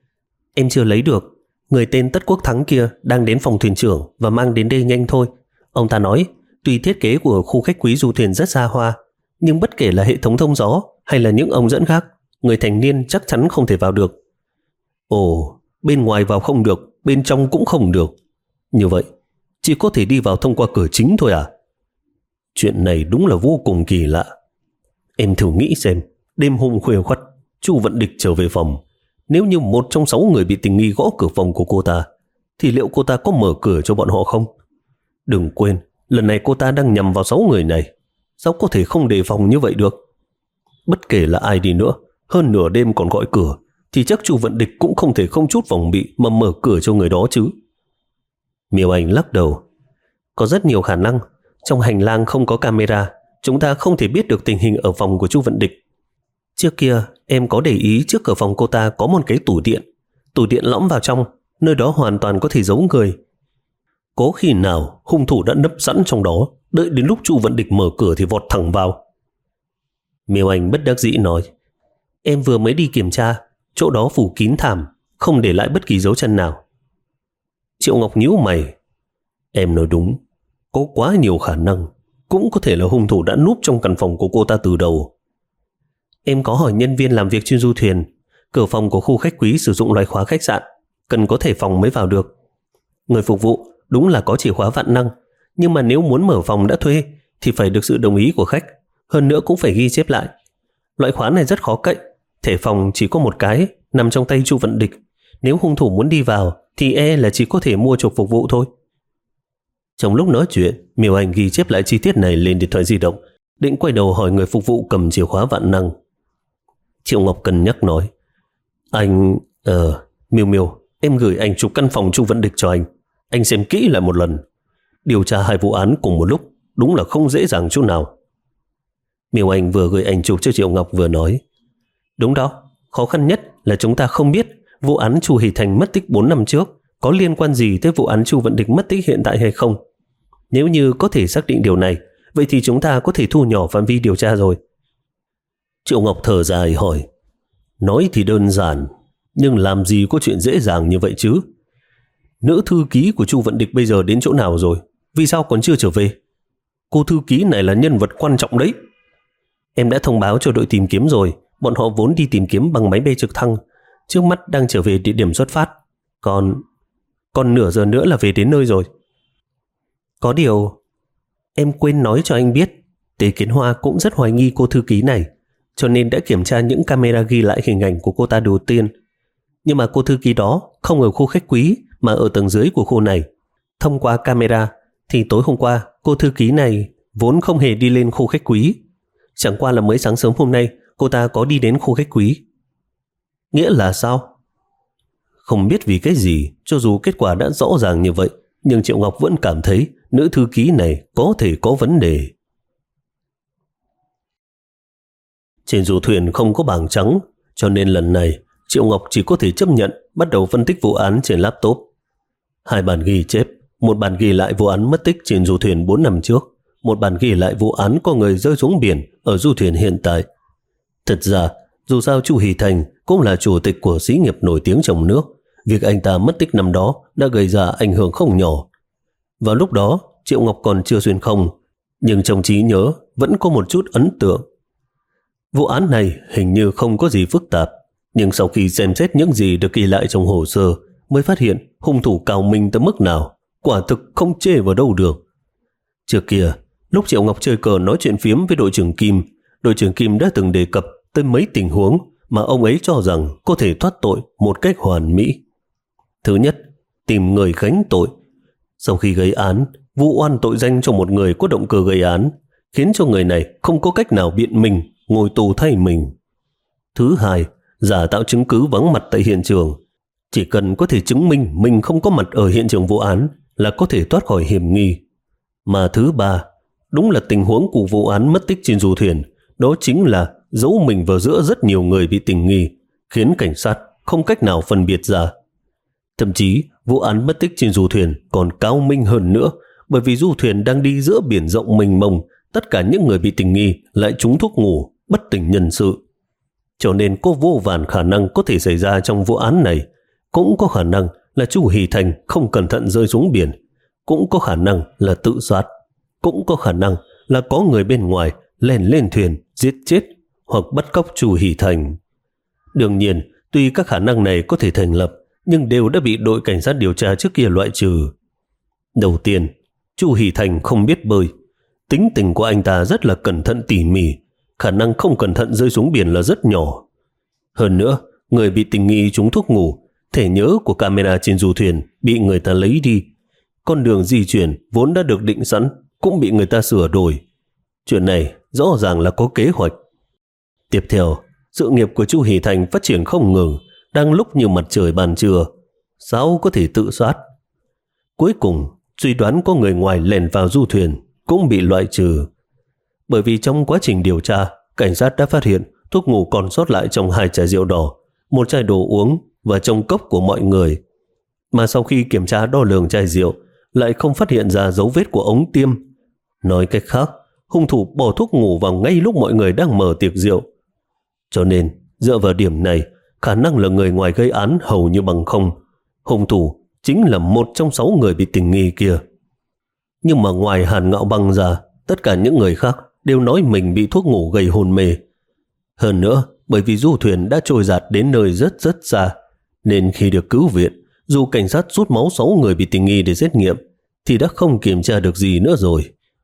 Em chưa lấy được. Người tên Tất Quốc Thắng kia đang đến phòng thuyền trưởng và mang đến đây nhanh thôi. Ông ta nói tuy thiết kế của khu khách quý du thuyền rất xa hoa, nhưng bất kể là hệ thống thông gió hay là những ống dẫn khác, người thành niên chắc chắn không thể vào được. Ồ, bên ngoài vào không được, bên trong cũng không được. Như vậy, chỉ có thể đi vào thông qua cửa chính thôi à? Chuyện này đúng là vô cùng kỳ lạ. Em thử nghĩ xem, đêm hôm khuya khoắt, Chu Vận Địch trở về phòng. Nếu như một trong sáu người bị tình nghi gõ cửa phòng của cô ta, thì liệu cô ta có mở cửa cho bọn họ không? Đừng quên, lần này cô ta đang nhằm vào sáu người này. Sao có thể không đề phòng như vậy được? Bất kể là ai đi nữa, hơn nửa đêm còn gọi cửa, thì chắc Chu Vận Địch cũng không thể không chút phòng bị mà mở cửa cho người đó chứ. Miêu Anh lắc đầu. Có rất nhiều khả năng. Trong hành lang không có camera, chúng ta không thể biết được tình hình ở phòng của Chu Vận Địch. Trước kia em có để ý trước cửa phòng cô ta có một cái tủ điện. Tủ điện lõm vào trong, nơi đó hoàn toàn có thể giấu người. Có khi nào hung thủ đã nấp sẵn trong đó, đợi đến lúc Chu Vận Địch mở cửa thì vọt thẳng vào? Miêu Anh bất đắc dĩ nói. Em vừa mới đi kiểm tra, chỗ đó phủ kín thảm, không để lại bất kỳ dấu chân nào. Triệu Ngọc nhíu mày. Em nói đúng, có quá nhiều khả năng. Cũng có thể là hung thủ đã núp trong căn phòng của cô ta từ đầu. Em có hỏi nhân viên làm việc trên du thuyền, cửa phòng của khu khách quý sử dụng loại khóa khách sạn, cần có thẻ phòng mới vào được. Người phục vụ đúng là có chìa khóa vạn năng, nhưng mà nếu muốn mở phòng đã thuê thì phải được sự đồng ý của khách, hơn nữa cũng phải ghi chép lại. Loại khóa này rất khó cậy, thẻ phòng chỉ có một cái, nằm trong tay Chu Vận Địch. Nếu hung thủ muốn đi vào thì e là chỉ có thể mua chuộc phục vụ thôi. Trong lúc nói chuyện, Miêu Anh ghi chép lại chi tiết này lên điện thoại di động, định quay đầu hỏi người phục vụ cầm chìa khóa vạn năng. Triệu Ngọc cân nhắc nói. Anh... Ờ... Miêu Miêu, em gửi ảnh chụp căn phòng Chu Vận Địch cho anh. Anh xem kỹ lại một lần. Điều tra hai vụ án cùng một lúc đúng là không dễ dàng chút nào. Miêu Anh vừa gửi ảnh chụp cho Triệu Ngọc vừa nói. Đúng đó, khó khăn nhất là chúng ta không biết vụ án Chu Hỷ Thành mất tích bốn năm trước có liên quan gì tới vụ án Chu Vận Địch mất tích hiện tại hay không. Nếu như có thể xác định điều này, vậy thì chúng ta có thể thu nhỏ phạm vi điều tra rồi. Triệu Ngọc thở dài hỏi. Nói thì đơn giản, nhưng làm gì có chuyện dễ dàng như vậy chứ? Nữ thư ký của Chu Vận Địch bây giờ đến chỗ nào rồi? Vì sao còn chưa trở về? Cô thư ký này là nhân vật quan trọng đấy. Em đã thông báo cho đội tìm kiếm rồi. Bọn họ vốn đi tìm kiếm bằng máy bay trực thăng, trước mắt đang trở về địa điểm xuất phát. Còn... còn nửa giờ nữa là về đến nơi rồi. Có điều em quên nói cho anh biết, Tề Kiến Hoa cũng rất hoài nghi cô thư ký này, cho nên đã kiểm tra những camera ghi lại hình ảnh của cô ta đầu tiên. Nhưng mà cô thư ký đó không ở khu khách quý mà ở tầng dưới của khu này. Thông qua camera thì tối hôm qua cô thư ký này vốn không hề đi lên khu khách quý. Chẳng qua là mới sáng sớm hôm nay cô ta có đi đến khu khách quý. Nghĩa là sao? Không biết vì cái gì, cho dù kết quả đã rõ ràng như vậy, nhưng Triệu Ngọc vẫn cảm thấy nữ thư ký này có thể có vấn đề. Trên du thuyền không có bảng trắng, cho nên lần này Triệu Ngọc chỉ có thể chấp nhận bắt đầu phân tích vụ án trên laptop. Hai bản ghi chép, một bản ghi lại vụ án mất tích trên du thuyền bốn năm trước, một bản ghi lại vụ án có người rơi xuống biển ở du thuyền hiện tại. Thật ra, dù sao Chu Hỷ Thành cũng là chủ tịch của xí nghiệp nổi tiếng trong nước, việc anh ta mất tích năm đó đã gây ra ảnh hưởng không nhỏ. Vào lúc đó, Triệu Ngọc còn chưa xuyên không, nhưng trong trí nhớ vẫn có một chút ấn tượng. Vụ án này hình như không có gì phức tạp, nhưng sau khi xem xét những gì được ghi lại trong hồ sơ mới phát hiện hung thủ cao minh tới mức nào, quả thực không chê vào đâu được. Trước kia, Lúc Triệu Ngọc chơi cờ nói chuyện phiếm với đội trưởng Kim, đội trưởng Kim đã từng đề cập tới mấy tình huống mà ông ấy cho rằng có thể thoát tội một cách hoàn mỹ. Thứ nhất, tìm người gánh tội. Sau khi gây án, vu oan tội danh cho một người có động cơ gây án, khiến cho người này không có cách nào biện minh, ngồi tù thay mình. Thứ hai, giả tạo chứng cứ vắng mặt tại hiện trường. Chỉ cần có thể chứng minh mình không có mặt ở hiện trường vụ án là có thể thoát khỏi hiểm nghi. Mà thứ ba, đúng là tình huống của vụ án mất tích trên du thuyền, đó chính là giấu mình vào giữa rất nhiều người bị tình nghi, khiến cảnh sát không cách nào phân biệt ra. Thậm chí, vụ án mất tích trên du thuyền còn cao minh hơn nữa, bởi vì du thuyền đang đi giữa biển rộng mênh mông, tất cả những người bị tình nghi lại trúng thuốc ngủ, bất tỉnh nhân sự. Cho nên có vô vàn khả năng có thể xảy ra trong vụ án này. Cũng có khả năng là Chu Hỷ Thành không cẩn thận rơi xuống biển, cũng có khả năng là tự sát, cũng có khả năng là có người bên ngoài lèn lên thuyền giết chết hoặc bắt cóc Chu Hỷ Thành. Đương nhiên, tuy các khả năng này có thể thành lập, nhưng đều đã bị đội cảnh sát điều tra trước kia loại trừ. Đầu tiên, Chu Hỷ Thành không biết bơi. Tính tình của anh ta rất là cẩn thận tỉ mỉ, khả năng không cẩn thận rơi xuống biển là rất nhỏ. Hơn nữa, người bị tình nghi trúng thuốc ngủ, thẻ nhớ của camera trên du thuyền bị người ta lấy đi. Con đường di chuyển vốn đã được định sẵn cũng bị người ta sửa đổi. Chuyện này rõ ràng là có kế hoạch. Tiếp theo, sự nghiệp của Chu Hỷ Thành phát triển không ngừng, đang lúc như mặt trời ban trưa. Sao có thể tự sát? Cuối cùng, suy đoán có người ngoài lèn vào du thuyền cũng bị loại trừ. Bởi vì trong quá trình điều tra, cảnh sát đã phát hiện thuốc ngủ còn sót lại trong hai chai rượu đỏ, một chai đồ uống và trong cốc của mọi người. Mà sau khi kiểm tra đo lường chai rượu, lại không phát hiện ra dấu vết của ống tiêm. Nói cách khác, hung thủ bỏ thuốc ngủ vào ngay lúc mọi người đang mở tiệc rượu. Cho nên, dựa vào điểm này, khả năng là người ngoài gây án hầu như bằng không. Hung thủ chính là một trong sáu người bị tình nghi kia. Nhưng mà ngoài Hàn Ngạo Băng ra, tất cả những người khác đều nói mình bị thuốc ngủ gây hôn mê. Hơn nữa, bởi vì du thuyền đã trôi dạt đến nơi rất rất xa, nên khi được cứu viện, dù cảnh sát rút máu sáu người bị tình nghi để xét nghiệm, thì đã không kiểm tra được gì nữa rồi.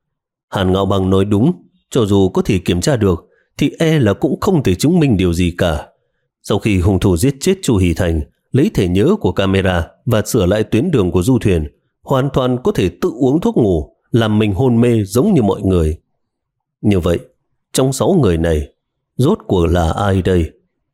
Hàn Ngạo Băng nói đúng, cho dù có thể kiểm tra được, thì e là cũng không thể chứng minh điều gì cả. Sau khi hung thủ giết chết Chu Hỷ Thành, lấy thẻ nhớ của camera và sửa lại tuyến đường của du thuyền, hoàn toàn có thể tự uống thuốc ngủ, làm mình hôn mê giống như mọi người. Như vậy, trong sáu người này, rốt cuộc là ai đây?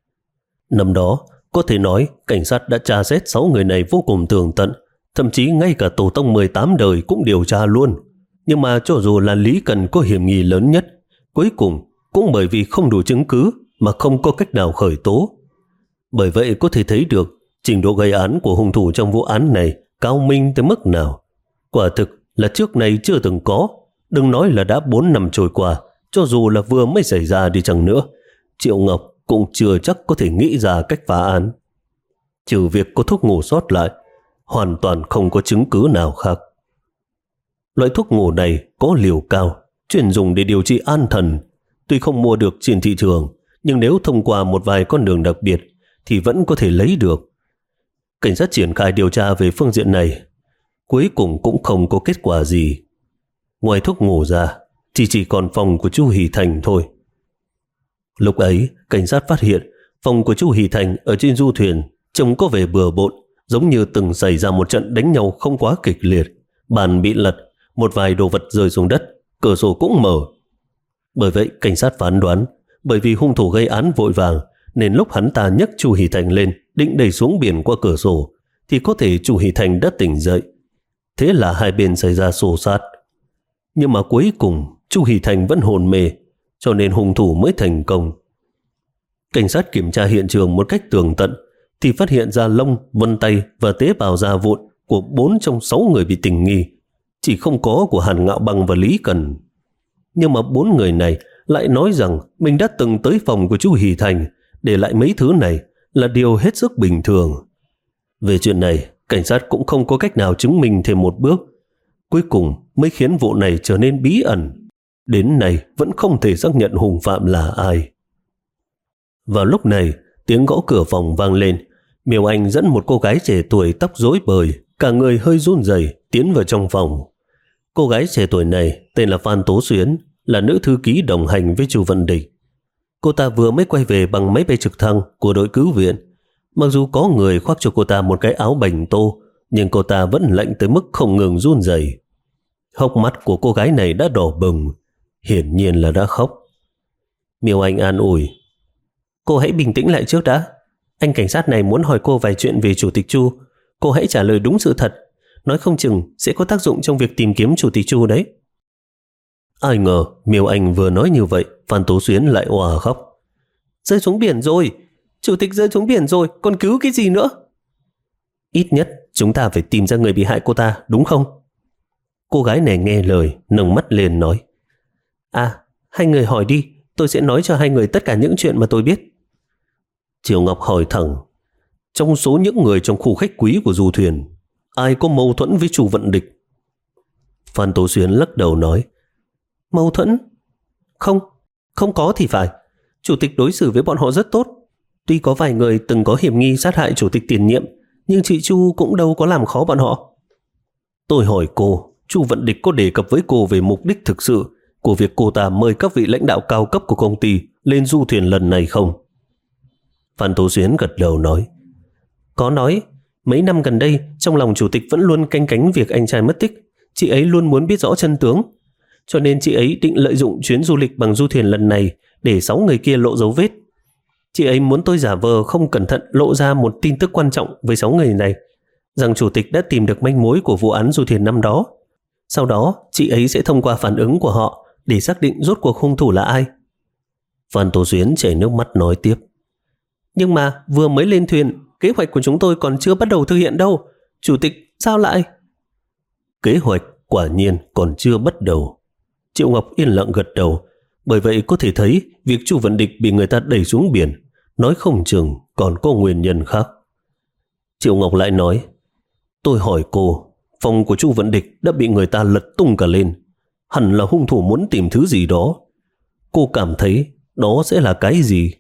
Năm đó, có thể nói cảnh sát đã tra xét sáu người này vô cùng tường tận, thậm chí ngay cả tổ tông mười tám đời cũng điều tra luôn. Nhưng mà cho dù là Lý Cần có hiểm nghi lớn nhất, cuối cùng cũng bởi vì không đủ chứng cứ mà không có cách nào khởi tố. Bởi vậy có thể thấy được trình độ gây án của hung thủ trong vụ án này cao minh tới mức nào. Quả thực là trước này chưa từng có, đừng nói là đã bốn năm trôi qua, cho dù là vừa mới xảy ra đi chăng nữa, Triệu Ngọc cũng chưa chắc có thể nghĩ ra cách phá án. Trừ việc có thuốc ngủ sót lại, hoàn toàn không có chứng cứ nào khác. Loại thuốc ngủ này có liều cao, chuyên dùng để điều trị an thần. Tuy không mua được trên thị trường, nhưng nếu thông qua một vài con đường đặc biệt thì vẫn có thể lấy được. Cảnh sát triển khai điều tra về phương diện này, cuối cùng cũng không có kết quả gì. Ngoài thuốc ngủ ra, thì chỉ còn phòng của Chu Hỷ Thành thôi. Lúc ấy, cảnh sát phát hiện phòng của Chu Hỷ Thành ở trên du thuyền trông có vẻ bừa bộn, giống như từng xảy ra một trận đánh nhau không quá kịch liệt. Bàn bị lật, một vài đồ vật rơi xuống đất, cửa sổ cũng mở. Bởi vậy cảnh sát phán đoán, bởi vì hung thủ gây án vội vàng, nên lúc hắn ta nhấc Chu Hỷ Thành lên định đẩy xuống biển qua cửa sổ, thì có thể Chu Hỷ Thành đã tỉnh dậy. Thế là hai bên xảy ra xô xát. Nhưng mà cuối cùng Chu Hỷ Thành vẫn hồn mê, cho nên hung thủ mới thành công. Cảnh sát kiểm tra hiện trường một cách tường tận thì phát hiện ra lông, vân tay và tế bào da vụn của bốn trong sáu người bị tình nghi, chỉ không có của Hàn Ngạo Băng và Lý Cần. Nhưng mà bốn người này lại nói rằng mình đã từng tới phòng của Chu Hỷ Thành để lại mấy thứ này là điều hết sức bình thường. Về chuyện này, cảnh sát cũng không có cách nào chứng minh thêm một bước. Cuối cùng mới khiến vụ này trở nên bí ẩn. Đến nay vẫn không thể xác nhận hung phạm là ai. Vào lúc này, tiếng gõ cửa phòng vang lên. Miêu Anh dẫn một cô gái trẻ tuổi tóc rối bời, cả người hơi run rẩy tiến vào trong phòng. Cô gái trẻ tuổi này tên là Phan Tố Xuyến, là nữ thư ký đồng hành với Chu Vận Địch. Cô ta vừa mới quay về bằng máy bay trực thăng của đội cứu viện. Mặc dù có người khoác cho cô ta một cái áo bành tô, nhưng cô ta vẫn lạnh tới mức không ngừng run rẩy. Hốc mắt của cô gái này đã đỏ bừng, hiển nhiên là đã khóc. Miêu Anh an ủi: Cô hãy bình tĩnh lại trước đã. Anh cảnh sát này muốn hỏi cô vài chuyện về Chủ tịch Chu. Cô hãy trả lời đúng sự thật, nói không chừng sẽ có tác dụng trong việc tìm kiếm Chủ tịch Chu đấy. Ai ngờ Miêu Anh vừa nói như vậy, Phan Tố Xuyến lại òa khóc. Rơi xuống biển rồi, Chủ tịch rơi xuống biển rồi, còn cứu cái gì nữa? Ít nhất chúng ta phải tìm ra người bị hại cô ta, đúng không? Cô gái này nghe lời, nâng mắt lên nói: À, hai người hỏi đi, tôi sẽ nói cho hai người tất cả những chuyện mà tôi biết. Triệu Ngọc hỏi thẳng: Trong số những người trong khu khách quý của du thuyền, ai có mâu thuẫn với Chu Vận Địch? Phan Tố Xuyến lắc đầu nói: Mâu thuẫn? Không, không có thì phải. Chủ tịch đối xử với bọn họ rất tốt. Tuy có vài người từng có hiểm nghi sát hại chủ tịch tiền nhiệm, nhưng chị Chu cũng đâu có làm khó bọn họ. Tôi hỏi cô, Chu Vận Địch có đề cập với cô về mục đích thực sự của việc cô ta mời các vị lãnh đạo cao cấp của công ty lên du thuyền lần này không? Phan Tố Xuyến gật đầu nói: Có nói. Mấy năm gần đây, trong lòng chủ tịch vẫn luôn canh cánh việc anh trai mất tích. Chị ấy luôn muốn biết rõ chân tướng, cho nên chị ấy định lợi dụng chuyến du lịch bằng du thuyền lần này để sáu người kia lộ dấu vết. Chị ấy muốn tôi giả vờ không cẩn thận lộ ra một tin tức quan trọng với sáu người này, rằng chủ tịch đã tìm được manh mối của vụ án du thuyền năm đó. Sau đó, chị ấy sẽ thông qua phản ứng của họ để xác định rốt cuộc hung thủ là ai. Phan Tố Xuyến chảy nước mắt nói tiếp: Nhưng mà vừa mới lên thuyền, kế hoạch của chúng tôi còn chưa bắt đầu thực hiện đâu. Chủ tịch sao lại? Kế hoạch quả nhiên còn chưa bắt đầu. Triệu Ngọc yên lặng gật đầu. Bởi vậy có thể thấy việc Chu Vận Địch bị người ta đẩy xuống biển, nói không chừng còn có nguyên nhân khác. Triệu Ngọc lại nói: Tôi hỏi cô, phòng của Chu Vận Địch đã bị người ta lật tung cả lên. Hẳn là hung thủ muốn tìm thứ gì đó. Cô cảm thấy đó sẽ là cái gì?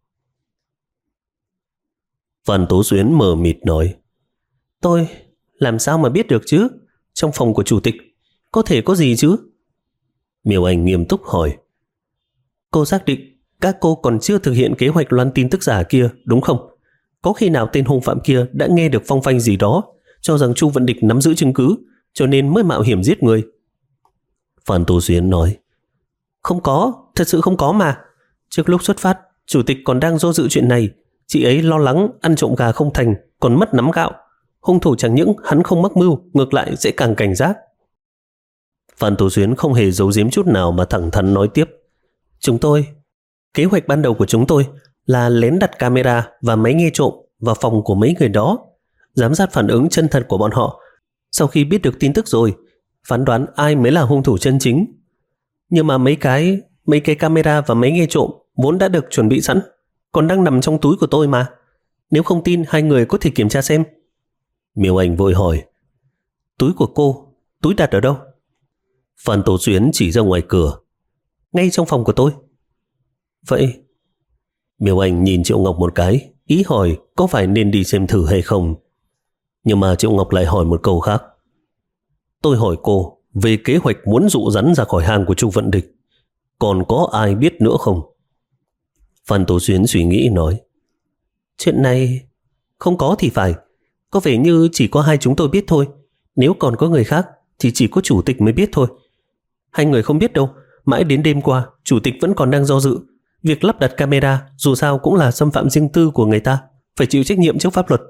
Phan Tố Xuyến mờ mịt nói: Tôi làm sao mà biết được chứ? Trong phòng của chủ tịch có thể có gì chứ? Miêu Anh nghiêm túc hỏi: Cô xác định các cô còn chưa thực hiện kế hoạch loan tin tức giả kia, đúng không? Có khi nào tên hung phạm kia đã nghe được phong phanh gì đó, cho rằng Chu Vận Địch nắm giữ chứng cứ, cho nên mới mạo hiểm giết người? Phan Tố Xuyến nói: Không có, thật sự không có mà. Trước lúc xuất phát, chủ tịch còn đang do dự chuyện này. Chị ấy lo lắng ăn trộm gà không thành, còn mất nắm gạo. Hung thủ chẳng những hắn không mắc mưu, ngược lại sẽ càng cảnh giác. Phan Tố Xuyến không hề giấu giếm chút nào mà thẳng thắn nói tiếp: Chúng tôi, kế hoạch ban đầu của chúng tôi là lén đặt camera và máy nghe trộm vào phòng của mấy người đó, giám sát phản ứng chân thật của bọn họ. Sau khi biết được tin tức rồi, phán đoán ai mới là hung thủ chân chính. Nhưng mà mấy cái mấy cái camera và máy nghe trộm vốn đã được chuẩn bị sẵn, còn đang nằm trong túi của tôi mà. Nếu không tin, hai người có thể kiểm tra xem. Miêu Anh vội hỏi: Túi của cô, túi đặt ở đâu? Phan Tố Xuyến chỉ ra ngoài cửa: Ngay trong phòng của tôi. Vậy? Miêu Anh nhìn Triệu Ngọc một cái, ý hỏi có phải nên đi xem thử hay không. Nhưng mà Triệu Ngọc lại hỏi một câu khác: Tôi hỏi cô về kế hoạch muốn dụ rắn ra khỏi hang của Chu Vận Địch, còn có ai biết nữa không? Phan Tố Xuyến suy nghĩ nói: Chuyện này không có thì phải. Có vẻ như chỉ có hai chúng tôi biết thôi. Nếu còn có người khác thì chỉ có chủ tịch mới biết thôi. Hai người không biết đâu. Mãi đến đêm qua, chủ tịch vẫn còn đang do dự. Việc lắp đặt camera dù sao cũng là xâm phạm riêng tư của người ta, phải chịu trách nhiệm trước pháp luật.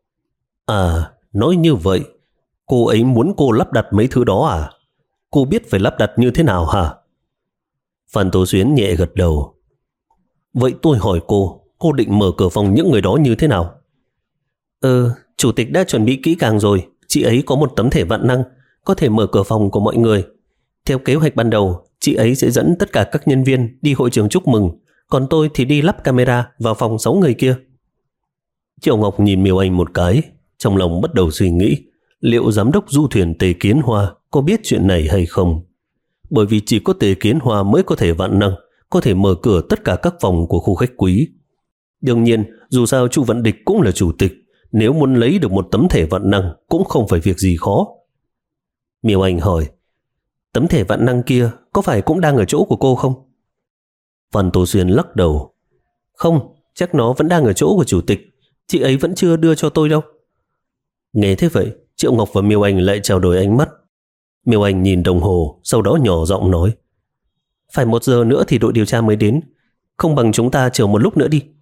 À, nói như vậy, cô ấy muốn cô lắp đặt mấy thứ đó à? Cô biết phải lắp đặt như thế nào hả? Phan Tố Xuyến nhẹ gật đầu. Vậy tôi hỏi cô, cô định mở cửa phòng những người đó như thế nào? Ừ, chủ tịch đã chuẩn bị kỹ càng rồi. Chị ấy có một tấm thẻ vạn năng, có thể mở cửa phòng của mọi người. Theo kế hoạch ban đầu, chị ấy sẽ dẫn tất cả các nhân viên đi hội trường chúc mừng, còn tôi thì đi lắp camera vào phòng sáu người kia. Triệu Ngọc nhìn Miêu Anh một cái, trong lòng bắt đầu suy nghĩ liệu giám đốc du thuyền Tề Kiến Hoa có biết chuyện này hay không. Bởi vì chỉ có Tề Kiến Hoa mới có thể vạn năng, có thể mở cửa tất cả các phòng của khu khách quý. Đương nhiên, dù sao Chu Vận Địch cũng là chủ tịch, nếu muốn lấy được một tấm thẻ vạn năng cũng không phải việc gì khó. Miêu Anh hỏi: tấm thẻ vạn năng kia có phải cũng đang ở chỗ của cô không? Phan Tố Xuyên lắc đầu. Không, chắc nó vẫn đang ở chỗ của chủ tịch. Chị ấy vẫn chưa đưa cho tôi đâu. Nghe thế vậy, Triệu Ngọc và Miêu Anh lại trao đổi ánh mắt. Miêu Anh nhìn đồng hồ, sau đó nhỏ giọng nói: Phải một giờ nữa thì đội điều tra mới đến, không bằng chúng ta chờ một lúc nữa đi.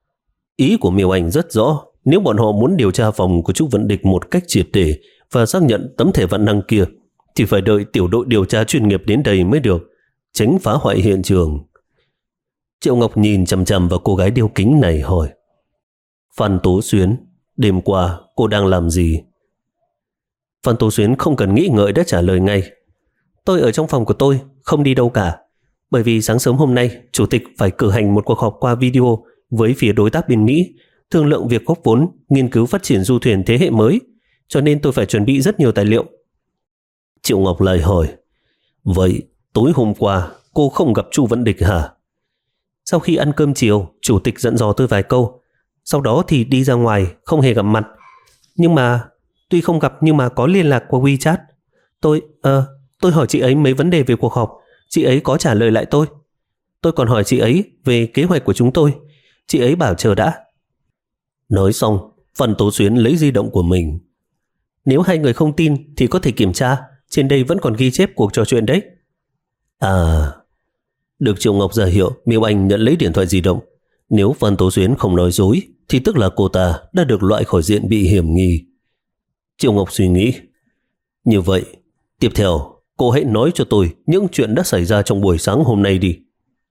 Ý của Miêu Anh rất rõ, nếu bọn họ muốn điều tra phòng của Trúc Vận Địch một cách triệt để và xác nhận tấm thẻ vạn năng kia, thì phải đợi tiểu đội điều tra chuyên nghiệp đến đây mới được, tránh phá hoại hiện trường. Triệu Ngọc nhìn chằm chằm vào cô gái đeo kính này hỏi: Phan Tố Xuyến, đêm qua cô đang làm gì? Phan Tố Xuyến không cần nghĩ ngợi đã trả lời ngay: Tôi ở trong phòng của tôi, không đi đâu cả. Bởi vì sáng sớm hôm nay, chủ tịch phải cử hành một cuộc họp qua video với phía đối tác bên Mỹ, thương lượng việc góp vốn, nghiên cứu phát triển du thuyền thế hệ mới, cho nên tôi phải chuẩn bị rất nhiều tài liệu. Triệu Ngọc lại hỏi: Vậy tối hôm qua cô không gặp Chu Vận Địch hả? Sau khi ăn cơm chiều, chủ tịch dặn dò tôi vài câu, sau đó thì đi ra ngoài, không hề gặp mặt. Nhưng mà, tuy không gặp nhưng mà có liên lạc qua WeChat. Tôi, ờ, tôi hỏi chị ấy mấy vấn đề về cuộc họp, chị ấy có trả lời lại tôi. Tôi còn hỏi chị ấy về kế hoạch của chúng tôi, chị ấy bảo chờ đã. Nói xong, Phan Tố Xuyến lấy di động của mình. Nếu hai người không tin thì có thể kiểm tra, trên đây vẫn còn ghi chép cuộc trò chuyện đấy. À, được Triệu Ngọc ra hiệu, Miêu Anh nhận lấy điện thoại di động. Nếu Phan Tố Xuyến không nói dối thì tức là cô ta đã được loại khỏi diện bị hiểm nghi. Triệu Ngọc suy nghĩ: Như vậy, tiếp theo cô hãy nói cho tôi những chuyện đã xảy ra trong buổi sáng hôm nay đi.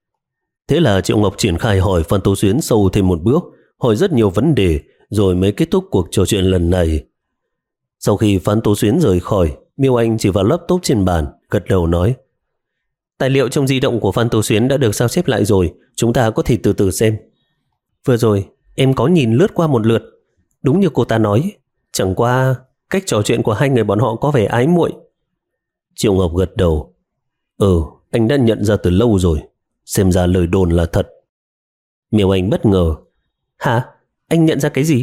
Thế là Triệu Ngọc triển khai hỏi Phan Tố Xuyến sâu thêm một bước, hỏi rất nhiều vấn đề rồi mới kết thúc cuộc trò chuyện lần này. Sau khi Phan Tố Xuyến rời khỏi, Miêu Anh chỉ vào laptop trên bàn, gật đầu nói: Tài liệu trong di động của Phan Tố Xuyến đã được sao xếp lại rồi, chúng ta có thể từ từ xem. Vừa rồi, em có nhìn lướt qua một lượt. Đúng như cô ta nói, chẳng qua cách trò chuyện của hai người bọn họ có vẻ ái muội. Triệu Ngọc gật đầu: Ừ, anh đã nhận ra từ lâu rồi, xem ra lời đồn là thật. Miêu Anh bất ngờ: Hả? Anh nhận ra cái gì?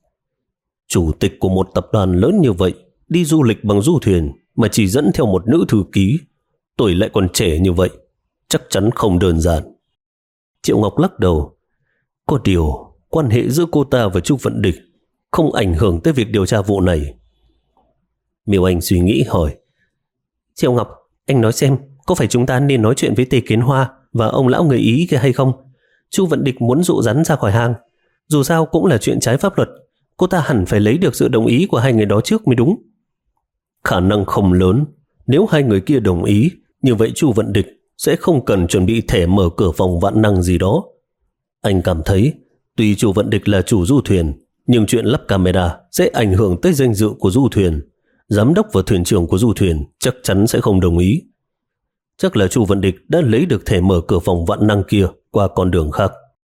Chủ tịch của một tập đoàn lớn như vậy đi du lịch bằng du thuyền mà chỉ dẫn theo một nữ thư ký, tuổi lại còn trẻ như vậy, chắc chắn không đơn giản. Triệu Ngọc lắc đầu: Có điều quan hệ giữa cô ta và Trúc Vận Địch không ảnh hưởng tới việc điều tra vụ này. Miêu Anh suy nghĩ hỏi: Triệu Ngọc, anh nói xem, có phải chúng ta nên nói chuyện với Tề Kiến Hoa và ông lão người Ý kia hay không? Chu Vận Địch muốn dụ rắn ra khỏi hang, dù sao cũng là chuyện trái pháp luật, cô ta hẳn phải lấy được sự đồng ý của hai người đó trước mới đúng. Khả năng không lớn, nếu hai người kia đồng ý, như vậy Chu Vận Địch sẽ không cần chuẩn bị thẻ mở cửa phòng vạn năng gì đó. Anh cảm thấy, tuy Chu Vận Địch là chủ du thuyền, nhưng chuyện lắp camera sẽ ảnh hưởng tới danh dự của du thuyền. Giám đốc và thuyền trưởng của du thuyền chắc chắn sẽ không đồng ý. Chắc là Chu Vận Địch đã lấy được thẻ mở cửa phòng vạn năng kia qua con đường khác.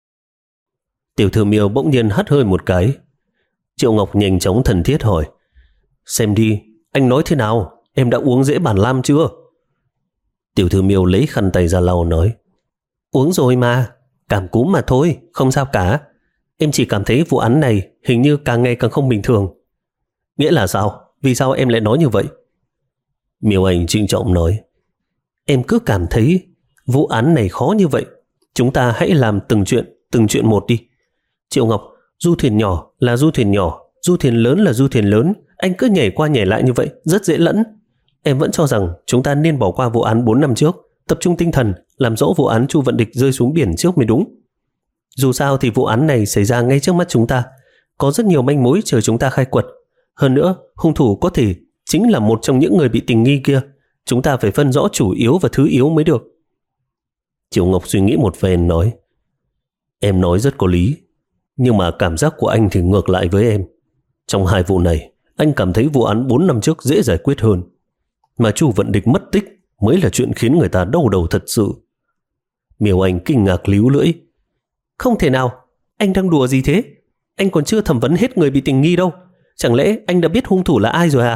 Tiểu thư Miêu bỗng nhiên hắt hơi một cái. Triệu Ngọc nhanh chóng thân thiết hỏi: Xem đi, anh nói thế nào? Em đã uống dễ bản lam chưa? Tiểu thư Miêu lấy khăn tay ra lau nói: Uống rồi mà, cảm cúm mà thôi, không sao cả. Em chỉ cảm thấy vụ án này hình như càng ngày càng không bình thường. Nghĩa là sao? Vì sao em lại nói như vậy? Miêu Anh trịnh trọng nói: Em cứ cảm thấy vụ án này khó như vậy. Chúng ta hãy làm từng chuyện, từng chuyện một đi. Triệu Ngọc, du thuyền nhỏ là du thuyền nhỏ, du thuyền lớn là du thuyền lớn. Anh cứ nhảy qua nhảy lại như vậy, rất dễ lẫn. Em vẫn cho rằng chúng ta nên bỏ qua vụ án bốn năm trước, tập trung tinh thần làm rõ vụ án Chu Vận Địch rơi xuống biển trước mới đúng. Dù sao thì vụ án này xảy ra ngay trước mắt chúng ta, có rất nhiều manh mối chờ chúng ta khai quật. Hơn nữa, hung thủ có thể chính là một trong những người bị tình nghi kia. Chúng ta phải phân rõ chủ yếu và thứ yếu mới được. Triệu Ngọc suy nghĩ một phen nói: Em nói rất có lý, nhưng mà cảm giác của anh thì ngược lại với em. Trong hai vụ này, anh cảm thấy vụ án bốn năm trước dễ giải quyết hơn, mà Chu Vận Địch mất tích mới là chuyện khiến người ta đau đầu thật sự. Miêu Anh kinh ngạc líu lưỡi: Không thể nào, anh đang đùa gì thế? Anh còn chưa thẩm vấn hết người bị tình nghi đâu. Chẳng lẽ anh đã biết hung thủ là ai rồi à?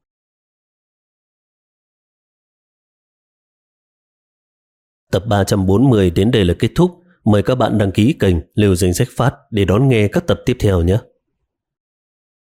Tập ba trăm bốn mươi đến đây là kết thúc. Mời các bạn đăng ký kênh Liều Danh Sách Phát để đón nghe các tập tiếp theo nhé.